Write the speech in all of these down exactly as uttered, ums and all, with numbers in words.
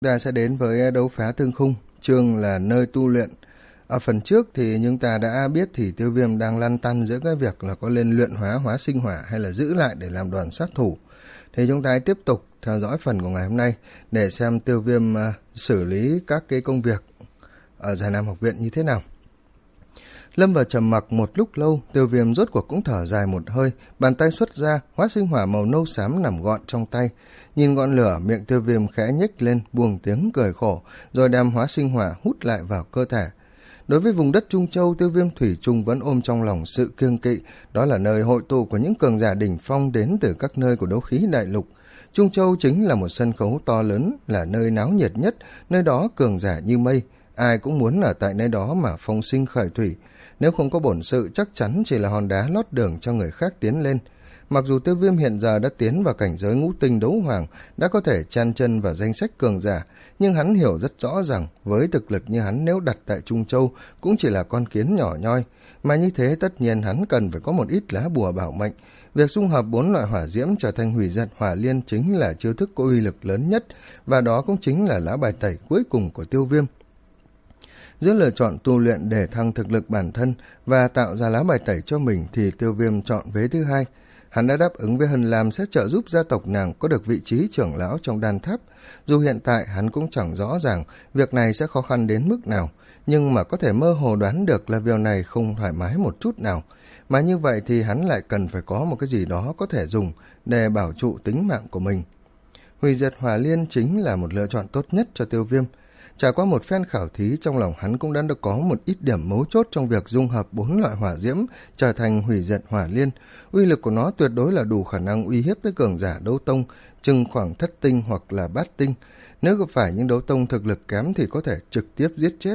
Ta sẽ đến với đấu phá thương khung, chương là nơi tu luyện. Ở phần trước thì chúng ta đã biết thì Tiêu Viêm đang lăn tăn giữa cái việc là có lên luyện hóa hóa sinh hỏa hay là giữ lại để làm đoàn sát thủ. Thì chúng ta hãy tiếp tục theo dõi phần của ngày hôm nay để xem Tiêu Viêm uh, xử lý các cái công việc ở Già Nam học viện như thế nào. Lâm vào trầm mặc một lúc lâu, Tiêu Viêm rốt cuộc cũng thở dài một hơi, bàn tay xuất ra, hóa sinh hỏa màu nâu xám nằm gọn trong tay. Nhìn ngọn lửa, miệng Tiêu Viêm khẽ nhếch lên, buông tiếng cười khổ, rồi đem hóa sinh hỏa hút lại vào cơ thể. Đối với vùng đất Trung Châu, Tiêu Viêm thủy chung vẫn ôm trong lòng sự kiêng kỵ, đó là nơi hội tụ của những cường giả đỉnh phong đến từ các nơi của đấu khí đại lục. Trung Châu chính là một sân khấu to lớn, là nơi náo nhiệt nhất, nơi đó cường giả như mây, ai cũng muốn ở tại nơi đó mà phong sinh khởi thủy. Nếu không có bổn sự chắc chắn chỉ là hòn đá lót đường cho người khác tiến lên. Mặc dù Tiêu Viêm hiện giờ đã tiến vào cảnh giới ngũ tinh đấu hoàng, đã có thể chan chân vào danh sách cường giả, nhưng hắn hiểu rất rõ rằng với thực lực như hắn nếu đặt tại Trung Châu cũng chỉ là con kiến nhỏ nhoi, mà như thế tất nhiên hắn cần phải có một ít lá bùa bảo mệnh. Việc dung hợp bốn loại hỏa diễm trở thành hủy diệt hỏa liên chính là chiêu thức có uy lực lớn nhất, và đó cũng chính là lá bài tẩy cuối cùng của Tiêu Viêm. Giữa lựa chọn tu luyện để thăng thực lực bản thân và tạo ra lá bài tẩy cho mình thì Tiêu Viêm chọn vế thứ hai. Hắn đã đáp ứng với Hân Lam sẽ trợ giúp gia tộc nàng có được vị trí trưởng lão trong đan tháp. Dù hiện tại hắn cũng chẳng rõ ràng việc này sẽ khó khăn đến mức nào, nhưng mà có thể mơ hồ đoán được là việc này không thoải mái một chút nào. Mà như vậy thì hắn lại cần phải có một cái gì đó có thể dùng để bảo trụ tính mạng của mình. Hủy diệt hỏa liên chính là một lựa chọn tốt nhất cho Tiêu Viêm. Trải qua một phen khảo thí, trong lòng hắn cũng đã được có một ít điểm mấu chốt trong việc dung hợp bốn loại hỏa diễm trở thành hủy diệt hỏa liên. Uy lực của nó tuyệt đối là đủ khả năng uy hiếp tới cường giả đấu tông, chừng khoảng thất tinh hoặc là bát tinh. Nếu gặp phải những đấu tông thực lực kém thì có thể trực tiếp giết chết.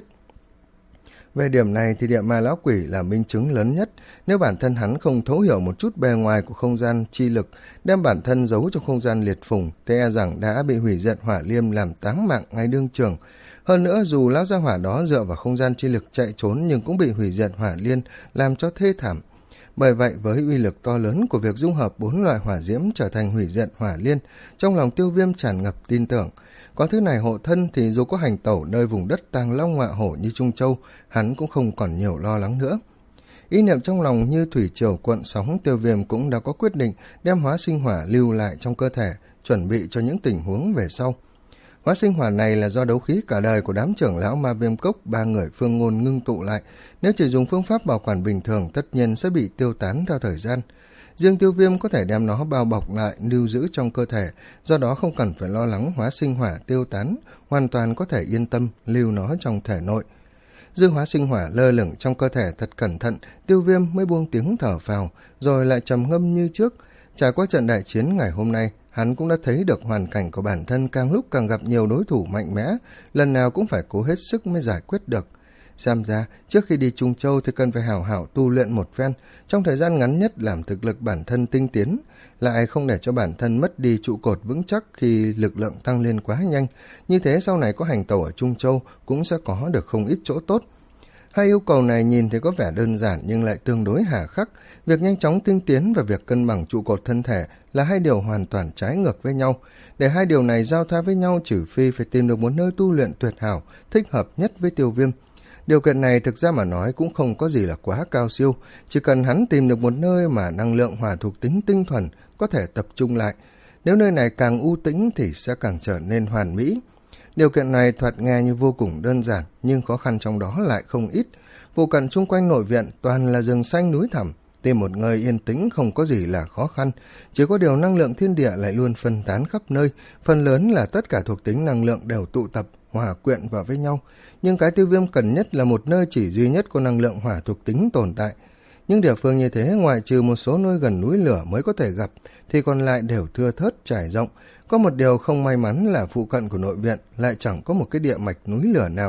Về điểm này thì địa ma lão quỷ là minh chứng lớn nhất. Nếu bản thân hắn không thấu hiểu một chút bề ngoài của không gian chi lực, đem bản thân giấu trong không gian liệt phùng, thì e rằng đã bị hủy diệt hỏa liêm làm táng mạng ngay đương trường. Hơn nữa, dù lão gia hỏa đó dựa vào không gian chi lực chạy trốn nhưng cũng bị hủy diệt hỏa liên làm cho thê thảm. Bởi vậy, với uy lực to lớn của việc dung hợp bốn loại hỏa diễm trở thành hủy diệt hỏa liên, trong lòng Tiêu Viêm tràn ngập tin tưởng. Có thứ này hộ thân thì dù có hành tẩu nơi vùng đất tàng long ngọa hổ như Trung Châu, hắn cũng không còn nhiều lo lắng nữa. Ý niệm trong lòng như thủy triều cuộn sóng, Tiêu Viêm cũng đã có quyết định đem hóa sinh hỏa lưu lại trong cơ thể, chuẩn bị cho những tình huống về sau. Hóa sinh hỏa này là do đấu khí cả đời của đám trưởng lão Ma Viêm Cốc ba người Phương Ngôn ngưng tụ lại, nếu chỉ dùng phương pháp bảo quản bình thường tất nhiên sẽ bị tiêu tán theo thời gian. Riêng Tiêu Viêm có thể đem nó bao bọc lại, lưu giữ trong cơ thể, do đó không cần phải lo lắng hóa sinh hỏa tiêu tán, hoàn toàn có thể yên tâm lưu nó trong thể nội. Dương hóa sinh hỏa lơ lửng trong cơ thể thật cẩn thận, Tiêu Viêm mới buông tiếng thở phào, rồi lại trầm ngâm như trước. Trải qua trận đại chiến ngày hôm nay, hắn cũng đã thấy được hoàn cảnh của bản thân càng lúc càng gặp nhiều đối thủ mạnh mẽ, lần nào cũng phải cố hết sức mới giải quyết được. Xem ra, trước khi đi Trung Châu thì cần phải hảo hảo tu luyện một phen, trong thời gian ngắn nhất làm thực lực bản thân tinh tiến, lại không để cho bản thân mất đi trụ cột vững chắc khi lực lượng tăng lên quá nhanh. Như thế sau này có hành tẩu ở Trung Châu cũng sẽ có được không ít chỗ tốt. Hai yêu cầu này nhìn thì có vẻ đơn giản nhưng lại tương đối hà khắc. Việc nhanh chóng tinh tiến và việc cân bằng trụ cột thân thể là hai điều hoàn toàn trái ngược với nhau. Để hai điều này giao thoa với nhau, trừ phi phải tìm được một nơi tu luyện tuyệt hảo, thích hợp nhất với Tiêu Viêm. Điều kiện này thực ra mà nói cũng không có gì là quá cao siêu, chỉ cần hắn tìm được một nơi mà năng lượng hỏa thuộc tính tinh thuần có thể tập trung lại. Nếu nơi này càng u tĩnh thì sẽ càng trở nên hoàn mỹ. Điều kiện này thoạt nghe như vô cùng đơn giản, nhưng khó khăn trong đó lại không ít. Phụ cận chung quanh nội viện toàn là rừng xanh núi thẳm, tìm một nơi yên tĩnh không có gì là khó khăn. Chỉ có điều năng lượng thiên địa lại luôn phân tán khắp nơi, phần lớn là tất cả thuộc tính năng lượng đều tụ tập, hòa quyện vào với nhau. Nhưng cái Tiêu Viêm cần nhất là một nơi chỉ duy nhất có năng lượng hỏa thuộc tính tồn tại. Những địa phương như thế ngoại trừ một số nơi gần núi lửa mới có thể gặp, thì còn lại đều thưa thớt trải rộng. Có một điều không may mắn là phụ cận của nội viện lại chẳng có một cái địa mạch núi lửa nào.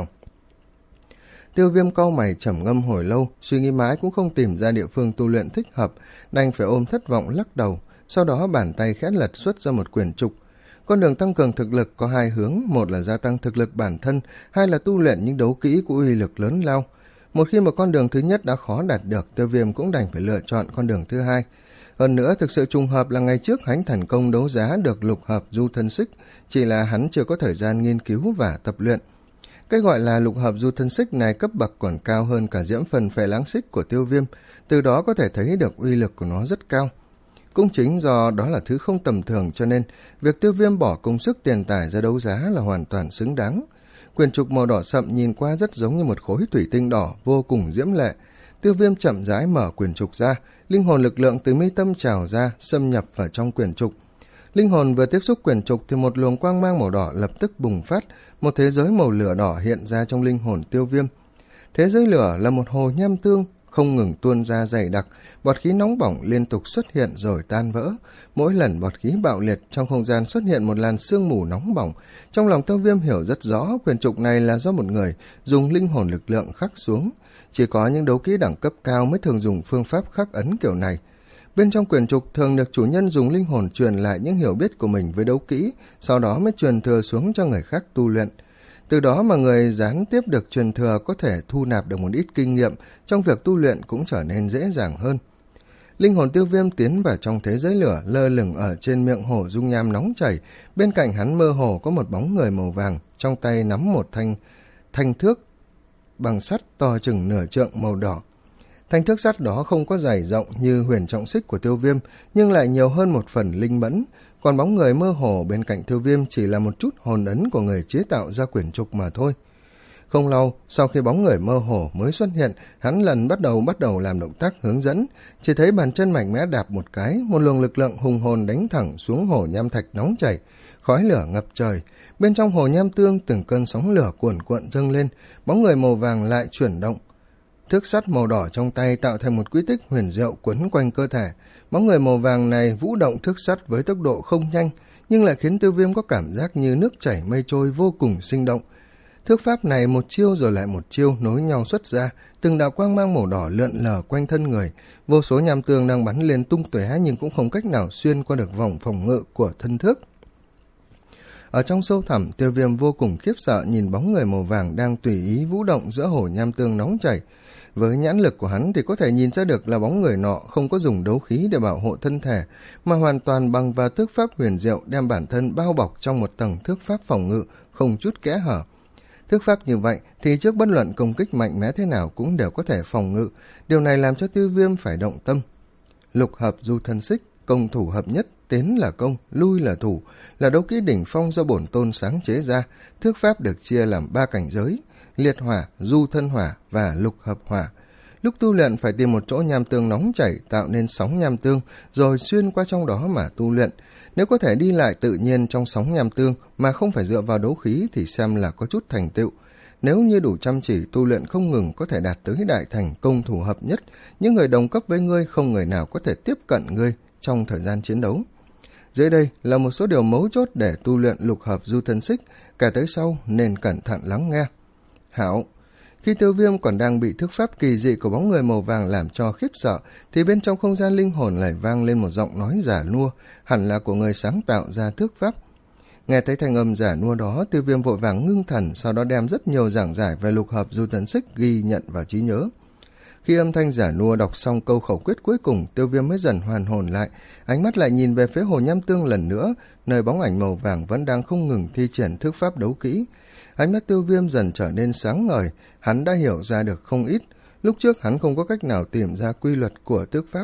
Tiêu Viêm cau mày trầm ngâm hồi lâu, suy nghĩ mãi cũng không tìm ra địa phương tu luyện thích hợp, đành phải ôm thất vọng lắc đầu. Sau đó bàn tay khẽ lật xuất ra một quyển trục. Con đường tăng cường thực lực có hai hướng, một là gia tăng thực lực bản thân, hai là tu luyện những đấu kỹ của uy lực lớn lao. Một khi mà con đường thứ nhất đã khó đạt được, Tiêu Viêm cũng đành phải lựa chọn con đường thứ hai. Hơn nữa, thực sự trùng hợp là ngày trước hắn thành công đấu giá được lục hợp du thân xích, chỉ là hắn chưa có thời gian nghiên cứu và tập luyện. Cái gọi là lục hợp du thân xích này cấp bậc còn cao hơn cả diễm phần phệ lãng xích của Tiêu Viêm, từ đó có thể thấy được uy lực của nó rất cao. Cũng chính do đó là thứ không tầm thường, cho nên việc Tiêu Viêm bỏ công sức tiền tài ra đấu giá là hoàn toàn xứng đáng. Quyển trục màu đỏ sậm nhìn qua rất giống như một khối thủy tinh đỏ vô cùng diễm lệ. Tiêu Viêm chậm rãi mở quyển trục ra, linh hồn lực lượng từ mi tâm trào ra, xâm nhập vào trong quyển trục. Linh hồn vừa tiếp xúc quyển trục thì một luồng quang mang màu đỏ lập tức bùng phát, một thế giới màu lửa đỏ hiện ra trong linh hồn Tiêu Viêm. Thế giới lửa là một hồ nham tương không ngừng tuôn ra dày đặc, bọt khí nóng bỏng liên tục xuất hiện rồi tan vỡ. Mỗi lần bọt khí bạo liệt, trong không gian xuất hiện một làn sương mù nóng bỏng. Trong lòng Tiêu Viêm hiểu rất rõ quyển trục này là do một người dùng linh hồn lực lượng khắc xuống. Chỉ có những đấu kỹ đẳng cấp cao mới thường dùng phương pháp khắc ấn kiểu này. Bên trong quyển trục thường được chủ nhân dùng linh hồn truyền lại những hiểu biết của mình với đấu kỹ, sau đó mới truyền thừa xuống cho người khác tu luyện. Từ đó mà người gián tiếp được truyền thừa có thể thu nạp được một ít kinh nghiệm, trong việc tu luyện cũng trở nên dễ dàng hơn. Linh hồn Tiêu Viêm tiến vào trong thế giới lửa, lơ lửng ở trên miệng hồ dung nham nóng chảy. Bên cạnh hắn mơ hồ có một bóng người màu vàng, trong tay nắm một thanh thanh thước bằng sắt to chừng nửa trượng màu đỏ. Thanh thước sắt đó không có dày rộng như huyền trọng xích của Tiêu Viêm, nhưng lại nhiều hơn một phần linh mẫn. Còn bóng người mơ hồ bên cạnh Tiêu Viêm chỉ là một chút hồn ấn của người chế tạo ra quyển trục mà thôi. Không lâu, sau khi bóng người mơ hồ mới xuất hiện, hắn lần bắt đầu bắt đầu làm động tác hướng dẫn. Chỉ thấy bàn chân mạnh mẽ đạp một cái, một luồng lực lượng hùng hồn đánh thẳng xuống hồ nham thạch nóng chảy, khói lửa ngập trời. Bên trong hồ nham tương, từng cơn sóng lửa cuồn cuộn dâng lên, bóng người màu vàng lại chuyển động. Thước sắt màu đỏ trong tay tạo thành một quy tích huyền diệu quấn quanh cơ thể. Bóng người màu vàng này vũ động thước sắt với tốc độ không nhanh, nhưng lại khiến Tiêu Viêm có cảm giác như nước chảy mây trôi vô cùng sinh động. Thước pháp này một chiêu rồi lại một chiêu nối nhau xuất ra, từng đạo quang mang màu đỏ lượn lờ quanh thân người. Vô số nham tương đang bắn lên tung tóe nhưng cũng không cách nào xuyên qua được vòng phòng ngự của thân thước. Ở trong sâu thẳm, Tiêu Viêm vô cùng khiếp sợ nhìn bóng người màu vàng đang tùy ý vũ động giữa hồ nham tương nóng chảy. Với nhãn lực của hắn thì có thể nhìn ra được là bóng người nọ không có dùng đấu khí để bảo hộ thân thể, mà hoàn toàn bằng vào thước pháp huyền diệu đem bản thân bao bọc trong một tầng thước pháp phòng ngự, không chút kẽ hở. Thước pháp như vậy thì trước bất luận công kích mạnh mẽ thế nào cũng đều có thể phòng ngự, điều này làm cho Tiêu Viêm phải động tâm. Lục hợp du thân xích, công thủ hợp nhất, tiến là công, lui là thủ, là đấu kỹ đỉnh phong do bổn tôn sáng chế ra. Thước pháp được chia làm ba cảnh giới: liệt hỏa, du thân hỏa và lục hợp hỏa. Lúc tu luyện phải tìm một chỗ nham tương nóng chảy tạo nên sóng nham tương, rồi xuyên qua trong đó mà tu luyện. Nếu có thể đi lại tự nhiên trong sóng nham tương mà không phải dựa vào đấu khí thì xem là có chút thành tựu. Nếu như đủ chăm chỉ tu luyện không ngừng có thể đạt tới đại thành công thủ hợp nhất, những người đồng cấp với ngươi không người nào có thể tiếp cận ngươi trong thời gian chiến đấu. Dưới đây là một số điều mấu chốt để tu luyện lục hợp du thân xích, kể tới sau nên cẩn thận lắng nghe. Hảo. Khi Tiêu Viêm còn đang bị thức pháp kỳ dị của bóng người màu vàng làm cho khiếp sợ, thì bên trong không gian linh hồn lại vang lên một giọng nói giả nua, hẳn là của người sáng tạo ra thước pháp. Nghe thấy thanh âm giả nua đó, Tiêu Viêm vội vàng ngưng thần, sau đó đem rất nhiều giảng giải về lục hợp du thân xích ghi nhận vào trí nhớ. Khi âm thanh giả nua đọc xong câu khẩu quyết cuối cùng, Tiêu Viêm mới dần hoàn hồn lại, ánh mắt lại nhìn về phía hồ nham tương lần nữa, nơi bóng ảnh màu vàng vẫn đang không ngừng thi triển thước pháp đấu kỹ. Ánh mắt Tiêu Viêm dần trở nên sáng ngời, hắn đã hiểu ra được không ít. Lúc trước hắn không có cách nào tìm ra quy luật của thước pháp.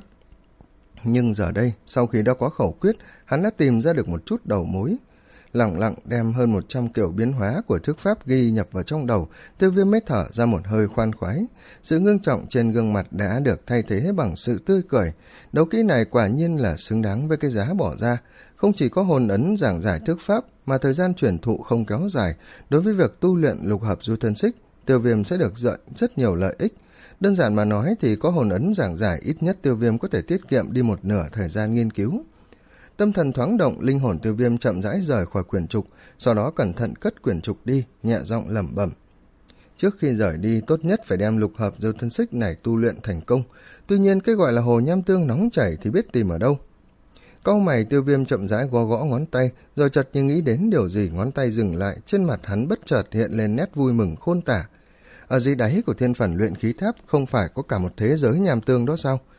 Nhưng giờ đây, sau khi đã có khẩu quyết, hắn đã tìm ra được một chút đầu mối. Lặng lặng đem hơn một trăm kiểu biến hóa của thước pháp ghi nhập vào trong đầu, Tiêu Viêm mới thở ra một hơi khoan khoái. Sự ngưng trọng trên gương mặt đã được thay thế bằng sự tươi cười. Đấu kỹ này quả nhiên là xứng đáng với cái giá bỏ ra. Không chỉ có hồn ấn giảng giải thước pháp, mà thời gian truyền thụ không kéo dài. Đối với việc tu luyện lục hợp du thân xích, Tiêu Viêm sẽ được dạy rất nhiều lợi ích. Đơn giản mà nói thì có hồn ấn giảng giải, ít nhất Tiêu Viêm có thể tiết kiệm đi một nửa thời gian nghiên cứu. Tâm thần thoáng động, linh hồn Tiêu Viêm chậm rãi rời khỏi quyển trục, sau đó cẩn thận cất quyển trục đi, nhẹ giọng lẩm bẩm. Trước khi rời đi, tốt nhất phải đem lục hợp du thân xích này tu luyện thành công. Tuy nhiên cái gọi là hồ nham tương nóng chảy thì biết tìm ở đâu. Cau mày, Tiêu Viêm chậm rãi gõ gõ ngón tay, rồi chợt như nghĩ đến điều gì, ngón tay dừng lại, trên mặt hắn bất chợt hiện lên nét vui mừng khôn tả. Ở dưới đáy của thiên phản luyện khí tháp không phải có cả một thế giới nham tương đó sao?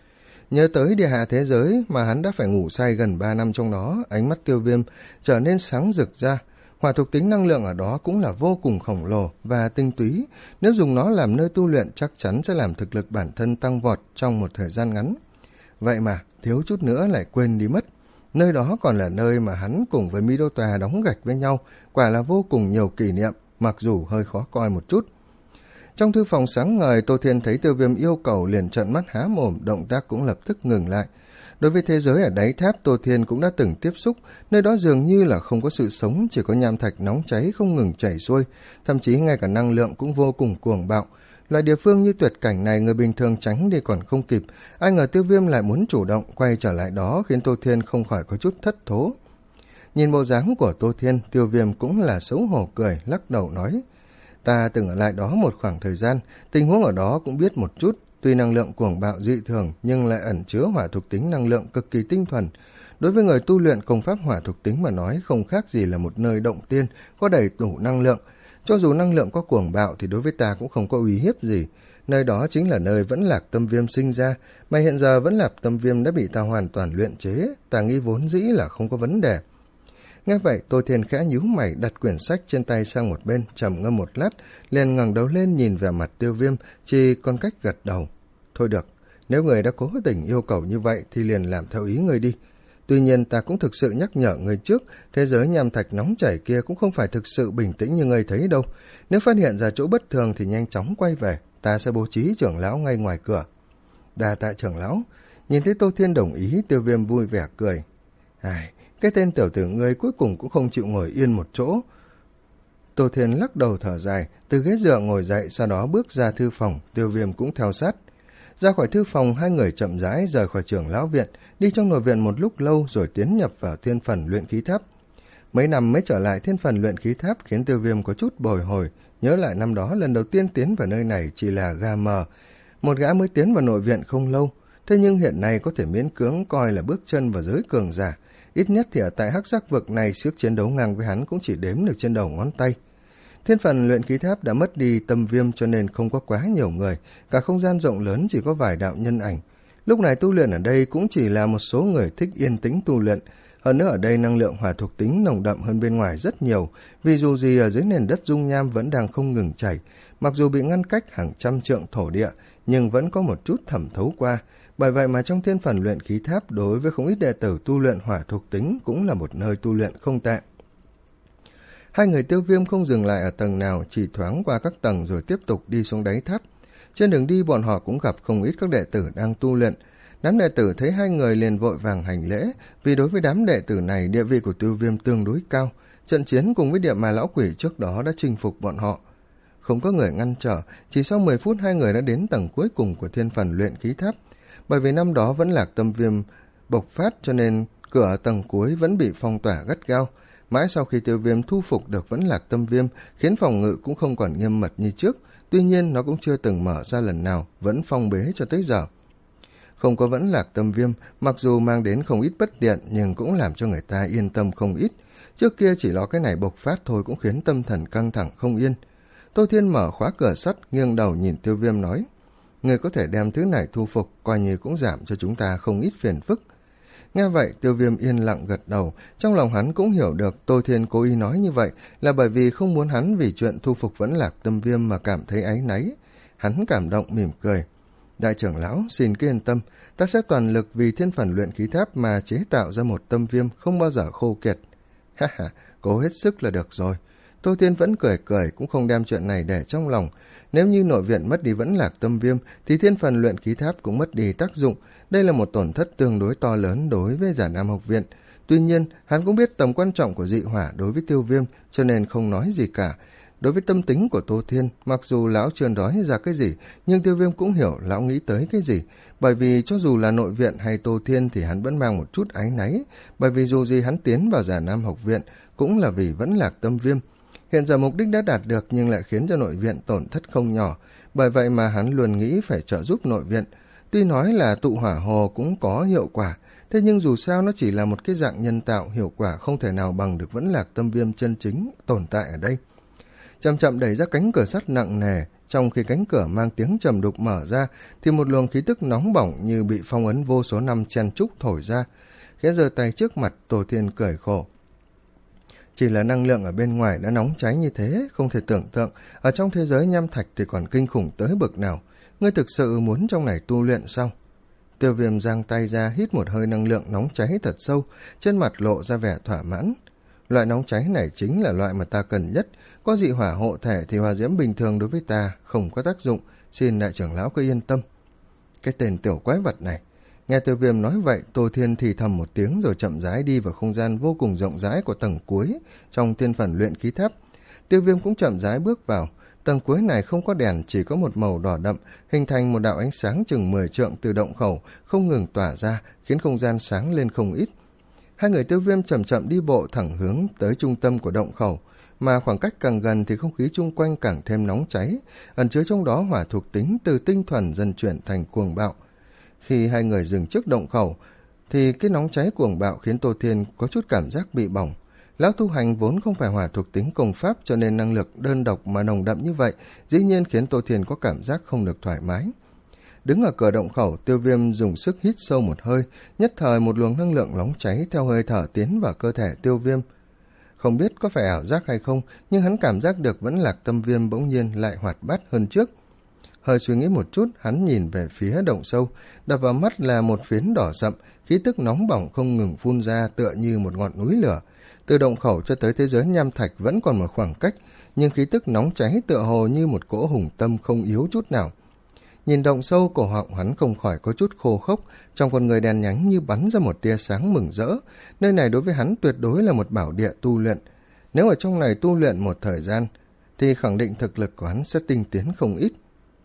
Nhớ tới địa hạ thế giới mà hắn đã phải ngủ say gần ba năm trong đó, ánh mắt Tiêu Viêm trở nên sáng rực ra. Hỏa thuộc tính năng lượng ở đó cũng là vô cùng khổng lồ và tinh túy, nếu dùng nó làm nơi tu luyện chắc chắn sẽ làm thực lực bản thân tăng vọt trong một thời gian ngắn. Vậy mà, thiếu chút nữa lại quên đi mất. Nơi đó còn là nơi mà hắn cùng với Mỹ Đô Tòa đóng gạch với nhau, quả là vô cùng nhiều kỷ niệm, mặc dù hơi khó coi một chút. Trong thư phòng sáng ngời, Tô Thiên thấy Tiêu Viêm yêu cầu liền trợn mắt há mồm, động tác cũng lập tức ngừng lại. Đối với thế giới ở đáy tháp, Tô Thiên cũng đã từng tiếp xúc, nơi đó dường như là không có sự sống, chỉ có nham thạch nóng cháy không ngừng chảy xuôi, thậm chí ngay cả năng lượng cũng vô cùng cuồng bạo. Loại địa phương như tuyệt cảnh này người bình thường tránh đi còn không kịp, ai ngờ Tiêu Viêm lại muốn chủ động quay trở lại đó, khiến Tô Thiên không khỏi có chút thất thố. Nhìn bộ dáng của Tô Thiên, Tiêu Viêm cũng là xấu hổ cười, lắc đầu nói: Ta từng ở lại đó một khoảng thời gian, tình huống ở đó cũng biết một chút, tuy năng lượng cuồng bạo dị thường nhưng lại ẩn chứa hỏa thuộc tính năng lượng cực kỳ tinh thuần. Đối với người tu luyện công pháp hỏa thuộc tính mà nói, không khác gì là một nơi động tiên, có đầy đủ năng lượng. Cho dù năng lượng có cuồng bạo thì đối với ta cũng không có uy hiếp gì. Nơi đó chính là nơi Vẫn Lạc Tâm Viêm sinh ra, mà hiện giờ Vẫn Lạc Tâm Viêm đã bị ta hoàn toàn luyện chế, ta nghĩ vốn dĩ là không có vấn đề. Nghe vậy, Tô Thiên khẽ nhíu mày, đặt quyển sách trên tay sang một bên, trầm ngâm một lát, liền ngẩng đầu lên nhìn về mặt Tiêu Viêm, chỉ còn cách gật đầu. Thôi được, nếu người đã cố tình yêu cầu như vậy thì liền làm theo ý người đi. Tuy nhiên ta cũng thực sự nhắc nhở người trước, thế giới nham thạch nóng chảy kia cũng không phải thực sự bình tĩnh như người thấy đâu. Nếu phát hiện ra chỗ bất thường thì nhanh chóng quay về, ta sẽ bố trí trưởng lão ngay ngoài cửa. Đa tạ trưởng lão. Nhìn thấy Tô Thiên đồng ý, Tiêu Viêm vui vẻ cười. Ai, cái tên tiểu tử ngươi cuối cùng cũng không chịu ngồi yên một chỗ. Tô Thiên lắc đầu thở dài, từ ghế dựa ngồi dậy, sau đó bước ra thư phòng, Tiêu Viêm cũng theo sát. Ra khỏi thư phòng, hai người chậm rãi rời khỏi trưởng lão viện, đi trong nội viện một lúc lâu rồi tiến nhập vào thiên phần luyện khí tháp. Mấy năm mới trở lại thiên phần luyện khí tháp khiến Tiêu Viêm có chút bồi hồi, nhớ lại năm đó lần đầu tiên tiến vào nơi này chỉ là gà mờ. Một gã mới tiến vào nội viện không lâu, thế nhưng hiện nay có thể miễn cưỡng coi là bước chân vào giới cường giả. Ít nhất thì ở tại hắc sắc vực này, sức chiến đấu ngang với hắn cũng chỉ đếm được trên đầu ngón tay. Thiên phần luyện khí tháp đã mất đi tâm viêm cho nên không có quá nhiều người, cả không gian rộng lớn chỉ có vài đạo nhân ảnh. Lúc này tu luyện ở đây cũng chỉ là một số người thích yên tĩnh tu luyện. Hơn nữa ở đây năng lượng hỏa thuộc tính nồng đậm hơn bên ngoài rất nhiều, vì dù gì ở dưới nền đất dung nham vẫn đang không ngừng chảy. Mặc dù bị ngăn cách hàng trăm trượng thổ địa, nhưng vẫn có một chút thẩm thấu qua. Bởi vậy mà trong thiên phần luyện khí tháp đối với không ít đệ tử tu luyện hỏa thuộc tính cũng là một nơi tu luyện không tệ. Hai người Tiêu Viêm không dừng lại ở tầng nào, chỉ thoáng qua các tầng rồi tiếp tục đi xuống đáy tháp. Trên đường đi bọn họ cũng gặp không ít các đệ tử đang tu luyện. Đám đệ tử thấy hai người liền vội vàng hành lễ, vì đối với đám đệ tử này địa vị của Tiêu Viêm tương đối cao. Trận chiến cùng với địa ma lão quỷ trước đó đã chinh phục bọn họ. Không có người ngăn trở, chỉ sau mười phút hai người đã đến tầng cuối cùng của thiên phần luyện khí tháp. Bởi vì năm đó Vẫn Lạc Tâm Viêm bộc phát cho nên cửa ở tầng cuối vẫn bị phong tỏa gắt gao. Mãi sau khi Tiêu Viêm thu phục được Vẫn Lạc Tâm Viêm, khiến phòng ngự cũng không còn nghiêm mật như trước. Tuy nhiên nó cũng chưa từng mở ra lần nào, vẫn phong bế cho tới giờ. Không có Vẫn Lạc Tâm Viêm, mặc dù mang đến không ít bất tiện nhưng cũng làm cho người ta yên tâm không ít. Trước kia chỉ lo cái này bộc phát thôi cũng khiến tâm thần căng thẳng không yên. Tô Thiên mở khóa cửa sắt, nghiêng đầu nhìn Tiêu Viêm nói: Người có thể đem thứ này thu phục, coi như cũng giảm cho chúng ta không ít phiền phức. Nghe vậy, Tiêu Viêm yên lặng gật đầu, trong lòng hắn cũng hiểu được Tô Thiên cố ý nói như vậy là bởi vì không muốn hắn vì chuyện thu phục Vẫn Lạc Tâm Viêm mà cảm thấy áy náy. Hắn cảm động mỉm cười. Đại trưởng lão, xin cứ yên tâm, ta sẽ toàn lực vì thiên phần luyện khí tháp mà chế tạo ra một tâm viêm không bao giờ khô kiệt. Ha ha, cố hết sức là được rồi. Tô Thiên vẫn cười cười, cũng không đem chuyện này để trong lòng. Nếu như nội viện mất đi Vẫn Lạc Tâm Viêm thì thiên phần luyện khí tháp cũng mất đi tác dụng. Đây là một tổn thất tương đối to lớn đối với Giả Nam học viện. Tuy nhiên, hắn cũng biết tầm quan trọng của dị hỏa đối với Tiêu Viêm, cho nên không nói gì cả. Đối với tâm tính của Tô Thiên, mặc dù lão chưa nói ra cái gì, nhưng Tiêu Viêm cũng hiểu lão nghĩ tới cái gì. Bởi vì cho dù là nội viện hay Tô Thiên thì hắn vẫn mang một chút áy náy. Bởi vì dù gì hắn tiến vào Giả Nam học viện cũng là vì Vẫn Lạc Tâm Viêm. Hiện giờ mục đích đã đạt được nhưng lại khiến cho nội viện tổn thất không nhỏ. Bởi vậy mà hắn luôn nghĩ phải trợ giúp nội viện. Tuy nói là tụ hỏa hồ cũng có hiệu quả, thế nhưng dù sao nó chỉ là một cái dạng nhân tạo, hiệu quả không thể nào bằng được Vẫn Lạc Tâm Viêm chân chính tồn tại ở đây. Chậm chậm đẩy ra cánh cửa sắt nặng nề, Trong khi cánh cửa mang tiếng trầm đục mở ra, thì một luồng khí tức nóng bỏng như bị phong ấn vô số năm chen trúc thổi ra. Khẽ giơ tay trước mặt, Tô Thiên cười khổ. Chỉ là năng lượng ở bên ngoài đã nóng cháy như thế, không thể tưởng tượng, ở trong thế giới nham thạch thì còn kinh khủng tới bực nào. Ngươi thực sự muốn trong này tu luyện sao? Tiêu Viêm giang tay ra hít một hơi năng lượng nóng cháy thật sâu, trên mặt lộ ra vẻ thỏa mãn. Loại nóng cháy này chính là loại mà ta cần nhất, có dị hỏa hộ thể thì hỏa diễm bình thường đối với ta không có tác dụng, xin đại trưởng lão cứ yên tâm. Cái tên tiểu quái vật này. Nghe Tiêu Viêm nói vậy, Tô Thiên thì thầm một tiếng rồi chậm rãi đi vào không gian vô cùng rộng rãi của tầng cuối trong tiên phần luyện khí tháp. Tiêu Viêm cũng chậm rãi bước vào. Tầng cuối này không có đèn, chỉ có một màu đỏ đậm, hình thành một đạo ánh sáng chừng mười trượng từ động khẩu, không ngừng tỏa ra, khiến không gian sáng lên không ít. Hai người Tiêu Viêm chậm chậm đi bộ thẳng hướng tới trung tâm của động khẩu, mà khoảng cách càng gần thì không khí chung quanh càng thêm nóng cháy, ẩn chứa trong đó hỏa thuộc tính từ tinh thuần dần chuyển thành cuồng bạo. Khi hai người dừng trước động khẩu, thì cái nóng cháy cuồng bạo khiến Tô Thiên có chút cảm giác bị bỏng. Lão tu hành vốn không phải hỏa thuộc tính công pháp, cho nên năng lực đơn độc mà nồng đậm như vậy, dĩ nhiên khiến Tô Thiên có cảm giác không được thoải mái. Đứng ở cửa động khẩu, Tiêu Viêm dùng sức hít sâu một hơi, nhất thời một luồng năng lượng nóng cháy theo hơi thở tiến vào cơ thể Tiêu Viêm. Không biết có phải ảo giác hay không, nhưng hắn cảm giác được Vẫn Lạc Tâm Viêm bỗng nhiên lại hoạt bát hơn trước. Hơi suy nghĩ một chút, hắn nhìn về phía động sâu, đập vào mắt là một phiến đỏ sậm, khí tức nóng bỏng không ngừng phun ra tựa như một ngọn núi lửa. Từ động khẩu cho tới thế giới nham thạch vẫn còn một khoảng cách, nhưng khí tức nóng cháy tựa hồ như một cỗ hùng tâm không yếu chút nào. Nhìn động sâu, cổ họng hắn không khỏi có chút khô khốc, trong con người đen nhánh như bắn ra một tia sáng mừng rỡ. Nơi này đối với hắn tuyệt đối là một bảo địa tu luyện. Nếu ở trong này tu luyện một thời gian, thì khẳng định thực lực của hắn sẽ tinh tiến không ít.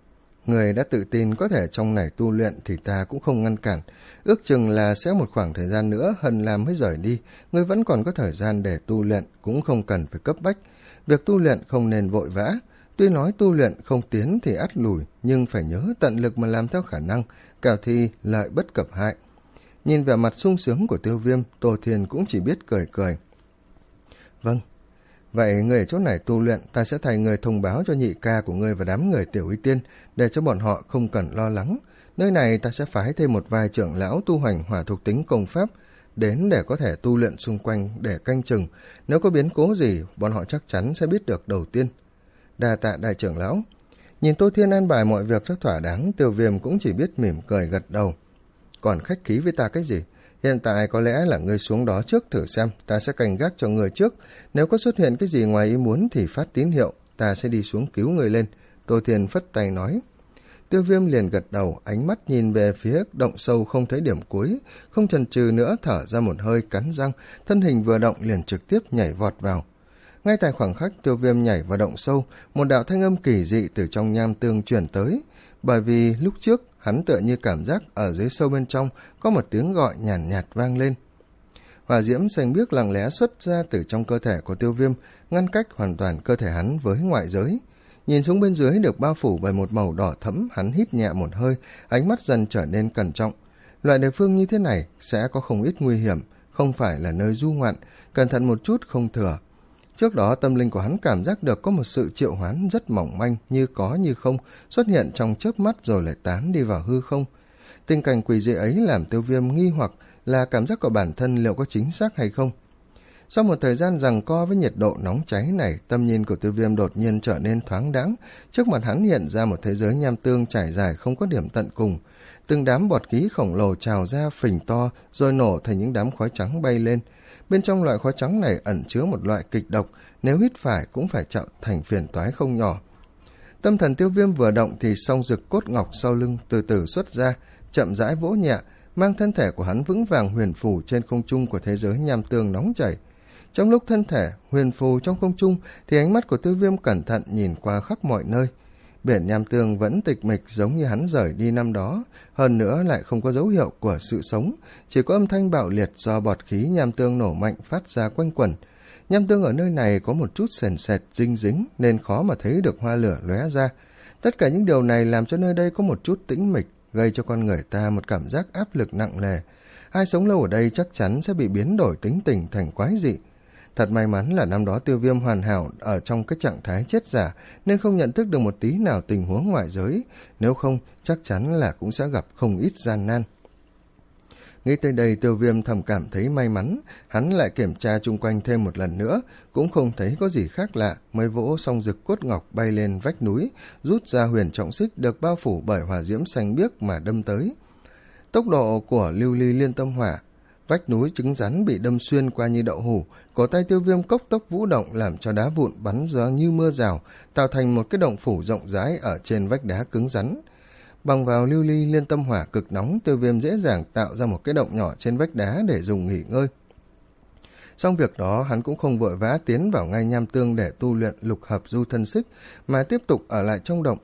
Người đã tự tin có thể trong này tu luyện thì ta cũng không ngăn cản. Ước chừng là sẽ một khoảng thời gian nữa Hân Lam mới rời đi, ngươi vẫn còn có thời gian để tu luyện, cũng không cần phải cấp bách. Việc tu luyện không nên vội vã. Tuy nói tu luyện không tiến thì ắt lùi, nhưng phải nhớ tận lực mà làm theo khả năng, cào thi lợi bất cập hại. Nhìn vẻ mặt sung sướng của Tiêu Viêm, Tô Thiên cũng chỉ biết cười cười. Vâng, vậy người ở chỗ này tu luyện, ta sẽ thay người thông báo cho nhị ca của ngươi và đám người Tiểu Y Tiên, để cho bọn họ không cần lo lắng. Nơi này ta sẽ phái thêm một vài trưởng lão tu hành hỏa thuộc tính công pháp đến để có thể tu luyện xung quanh để canh chừng. Nếu có biến cố gì, bọn họ chắc chắn sẽ biết được đầu tiên. Đa tạ đại trưởng lão. Nhìn Tô Thiên an bài mọi việc rất thỏa đáng, Tiêu Viêm cũng chỉ biết mỉm cười gật đầu. Còn khách khí với ta cái gì? Hiện tại có lẽ là ngươi xuống đó trước thử xem, ta sẽ canh gác cho ngươi trước. Nếu có xuất hiện cái gì ngoài ý muốn thì phát tín hiệu, ta sẽ đi xuống cứu ngươi lên. Tô Thiên phất tay nói. Tiêu Viêm liền gật đầu, ánh mắt nhìn về phía động sâu không thấy điểm cuối, không chần chừ nữa thở ra một hơi cắn răng, thân hình vừa động liền trực tiếp nhảy vọt vào. Ngay tại khoảng khắc Tiêu Viêm nhảy vào động sâu, một đạo thanh âm kỳ dị từ trong nham tương truyền tới, bởi vì lúc trước hắn tựa như cảm giác ở dưới sâu bên trong có một tiếng gọi nhàn nhạt, nhạt vang lên. Hỏa diễm xanh biếc lặng lẽ xuất ra từ trong cơ thể của Tiêu Viêm, ngăn cách hoàn toàn cơ thể hắn với ngoại giới. Nhìn xuống bên dưới được bao phủ bởi một màu đỏ thẫm, hắn hít nhẹ một hơi, ánh mắt dần trở nên cẩn trọng. Loại địa phương như thế này sẽ có không ít nguy hiểm, không phải là nơi du ngoạn, cẩn thận một chút không thừa. Trước đó tâm linh của hắn cảm giác được có một sự triệu hoán rất mỏng manh, như có như không, xuất hiện trong chớp mắt rồi lại tán đi vào hư không. Tình cảnh quỷ dị ấy làm Tiêu Viêm nghi hoặc là cảm giác của bản thân liệu có chính xác hay không. Sau một thời gian giằng co với nhiệt độ nóng cháy này, tâm nhìn của Tiêu Viêm đột nhiên trở nên thoáng đáng. Trước mặt hắn hiện ra một thế giới nham tương trải dài không có điểm tận cùng. Từng đám bọt khí khổng lồ trào ra phình to rồi nổ thành những đám khói trắng bay lên. Bên trong loại khói trắng này ẩn chứa một loại kịch độc, nếu hít phải cũng phải tạo thành phiền toái không nhỏ. Tâm thần Tiêu Viêm vừa động thì song rực cốt ngọc sau lưng từ từ xuất ra, chậm rãi vỗ nhẹ, mang thân thể của hắn vững vàng huyền phù trên không trung của thế giới nham tương nóng chảy. Trong lúc thân thể huyền phù trong không trung thì ánh mắt của Tiêu Viêm cẩn thận nhìn qua khắp mọi nơi. Biển nham tương vẫn tịch mịch giống như hắn rời đi năm đó, hơn nữa lại không có dấu hiệu của sự sống, chỉ có âm thanh bạo liệt do bọt khí nham tương nổ mạnh phát ra quanh quẩn. Nham tương ở nơi này có một chút sền sệt dinh dính nên khó mà thấy được hoa lửa lóe ra. Tất cả những điều này làm cho nơi đây có một chút tĩnh mịch, gây cho con người ta một cảm giác áp lực nặng nề. Ai sống lâu ở đây chắc chắn sẽ bị biến đổi tính tình thành quái dị. Thật may mắn là năm đó Tiêu Viêm hoàn hảo ở trong cái trạng thái chết giả, nên không nhận thức được một tí nào tình huống ngoại giới, nếu không chắc chắn là cũng sẽ gặp không ít gian nan. Nghĩ tới đây, Tiêu Viêm thầm cảm thấy may mắn, hắn lại kiểm tra chung quanh thêm một lần nữa, cũng không thấy có gì khác lạ, mới vỗ xong rực cốt ngọc bay lên vách núi, rút ra huyền trọng xích được bao phủ bởi hỏa diễm xanh biếc mà đâm tới. Tốc độ của lưu ly liên tâm hỏa, vách núi cứng rắn bị đâm xuyên qua như đậu hũ, cổ tay Tiêu Viêm cốc tốc vũ động làm cho đá vụn bắn ra như mưa rào, tạo thành một cái động phủ rộng rãi ở trên vách đá cứng rắn. Bằng vào lưu ly liên tâm hỏa cực nóng, Tiêu Viêm dễ dàng tạo ra một cái động nhỏ trên vách đá để dùng nghỉ ngơi. Xong việc đó, hắn cũng không vội vã tiến vào ngay nham tương để tu luyện lục hợp du thân xích, mà tiếp tục ở lại trong động.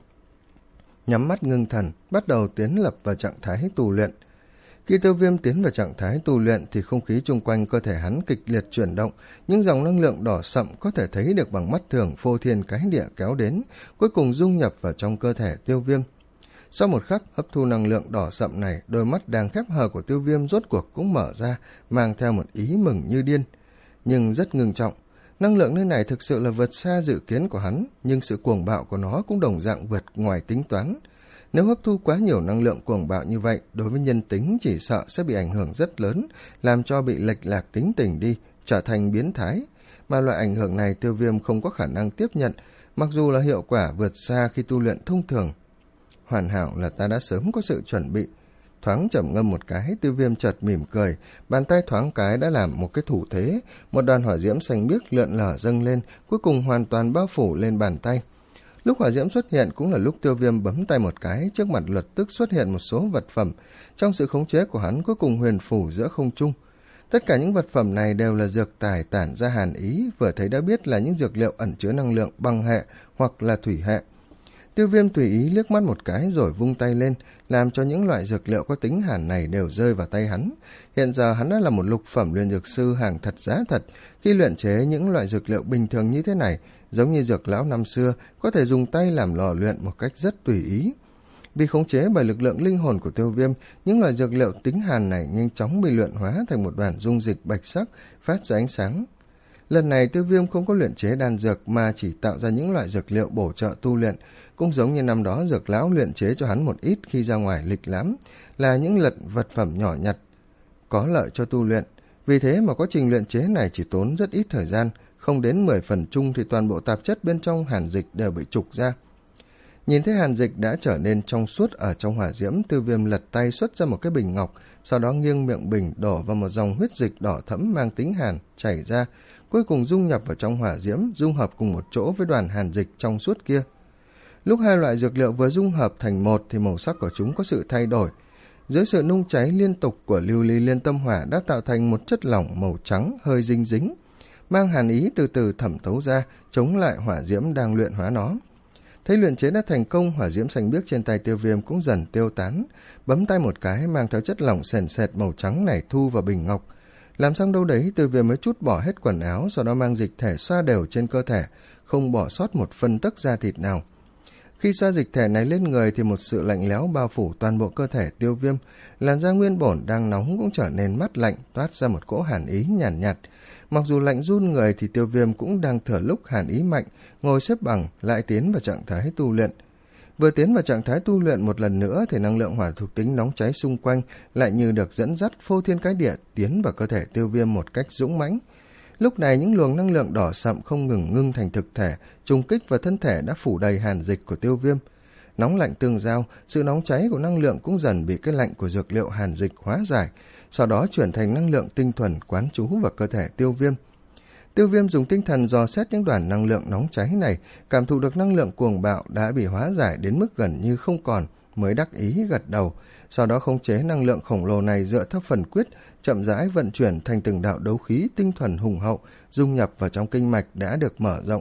Nhắm mắt ngưng thần, bắt đầu tiến lập vào trạng thái tu luyện. Khi Tiêu Viêm tiến vào trạng thái tu luyện thì không khí chung quanh cơ thể hắn kịch liệt chuyển động, những dòng năng lượng đỏ sậm có thể thấy được bằng mắt thường phô thiên cái địa kéo đến, cuối cùng dung nhập vào trong cơ thể Tiêu Viêm. Sau một khắc hấp thu năng lượng đỏ sậm này, đôi mắt đang khép hờ của Tiêu Viêm rốt cuộc cũng mở ra, mang theo một ý mừng như điên. Nhưng rất ngưng trọng, năng lượng nơi này thực sự là vượt xa dự kiến của hắn, nhưng sự cuồng bạo của nó cũng đồng dạng vượt ngoài tính toán. Nếu hấp thu quá nhiều năng lượng cuồng bạo như vậy, đối với nhân tính chỉ sợ sẽ bị ảnh hưởng rất lớn, làm cho bị lệch lạc tính tình đi, trở thành biến thái. Mà loại ảnh hưởng này Tiêu Viêm không có khả năng tiếp nhận, mặc dù là hiệu quả vượt xa khi tu luyện thông thường. Hoàn hảo là ta đã sớm có sự chuẩn bị. Thoáng trầm ngâm một cái, Tiêu Viêm chợt mỉm cười, bàn tay thoáng cái đã làm một cái thủ thế, một đoàn hỏa diễm xanh biếc lượn lờ dâng lên, cuối cùng hoàn toàn bao phủ lên bàn tay. Lúc hỏa diễm xuất hiện cũng là lúc Tiêu Viêm bấm tay một cái, trước mặt lập tức xuất hiện một số vật phẩm. Trong sự khống chế của hắn cuối cùng huyền phủ giữa không trung. Tất cả những vật phẩm này đều là dược tài tản ra hàn ý, vừa thấy đã biết là những dược liệu ẩn chứa năng lượng băng hệ hoặc là thủy hệ. Tiêu Viêm tùy ý liếc mắt một cái rồi vung tay lên, làm cho những loại dược liệu có tính hàn này đều rơi vào tay hắn. Hiện giờ hắn đã là một lục phẩm luyện dược sư hàng thật giá thật. Khi luyện chế những loại dược liệu bình thường như thế này, giống như dược lão năm xưa, có thể dùng tay làm lò luyện một cách rất tùy ý. Vì khống chế bởi lực lượng linh hồn của Tiêu Viêm, những loại dược liệu tính hàn này nhanh chóng bị luyện hóa thành một đoàn dung dịch bạch sắc, phát ra ánh sáng. Lần này Tiêu Viêm không có luyện chế đan dược mà chỉ tạo ra những loại dược liệu bổ trợ tu luyện, cũng giống như năm đó dược lão luyện chế cho hắn một ít khi ra ngoài lịch lãm, là những lật vật phẩm nhỏ nhặt, có lợi cho tu luyện. Vì thế mà quá trình luyện chế này chỉ tốn rất ít thời gian, không đến mười phần chung thì toàn bộ tạp chất bên trong hàn dịch đều bị trục ra. Nhìn thấy hàn dịch đã trở nên trong suốt ở trong hỏa diễm, Tiêu Viêm lật tay xuất ra một cái bình ngọc, sau đó nghiêng miệng bình đổ vào một dòng huyết dịch đỏ thẫm mang tính hàn chảy ra, cuối cùng dung nhập vào trong hỏa diễm, dung hợp cùng một chỗ với đoàn hàn dịch trong suốt kia. Lúc hai loại dược liệu vừa dung hợp thành một thì màu sắc của chúng có sự thay đổi. Dưới sự nung cháy liên tục của lưu ly liên tâm hỏa đã tạo thành một chất lỏng màu trắng hơi dinh dính, mang hàn ý từ từ thẩm thấu ra, chống lại hỏa diễm đang luyện hóa nó. Thấy luyện chế đã thành công, hỏa diễm xanh biếc trên tay Tiêu Viêm cũng dần tiêu tán, bấm tay một cái mang theo chất lỏng sền sệt màu trắng này thu vào bình ngọc. Làm xong đâu đấy, Tiêu Viêm mới trút bỏ hết quần áo, sau đó mang dịch thể xoa đều trên cơ thể, không bỏ sót một phân tấc da thịt nào. Khi xoa dịch thể này lên người thì một sự lạnh lẽo bao phủ toàn bộ cơ thể Tiêu Viêm, làn da nguyên bổn đang nóng cũng trở nên mát lạnh, toát ra một cỗ hàn ý nhàn nhạt, nhạt. Mặc dù lạnh run người thì Tiêu Viêm cũng đang thừa lúc hàn ý mạnh, ngồi xếp bằng lại tiến vào trạng thái tu luyện. Vừa tiến vào trạng thái tu luyện một lần nữa thì năng lượng hỏa thuộc tính nóng cháy xung quanh lại như được dẫn dắt phô thiên cái địa tiến vào cơ thể Tiêu Viêm một cách dũng mãnh. Lúc này những luồng năng lượng đỏ sậm không ngừng ngưng thành thực thể, trùng kích vào thân thể đã phủ đầy hàn dịch của Tiêu Viêm. Nóng lạnh tương giao, sự nóng cháy của năng lượng cũng dần bị cái lạnh của dược liệu hàn dịch hóa giải, sau đó chuyển thành năng lượng tinh thuần quán trú vào cơ thể Tiêu Viêm. Tiêu Viêm dùng tinh thần dò xét những đoàn năng lượng nóng cháy này, cảm thụ được năng lượng cuồng bạo đã bị hóa giải đến mức gần như không còn, mới đắc ý gật đầu, sau đó khống chế năng lượng khổng lồ này dựa theo phần quyết, chậm rãi vận chuyển thành từng đạo đấu khí tinh thuần hùng hậu, dung nhập vào trong kinh mạch đã được mở rộng.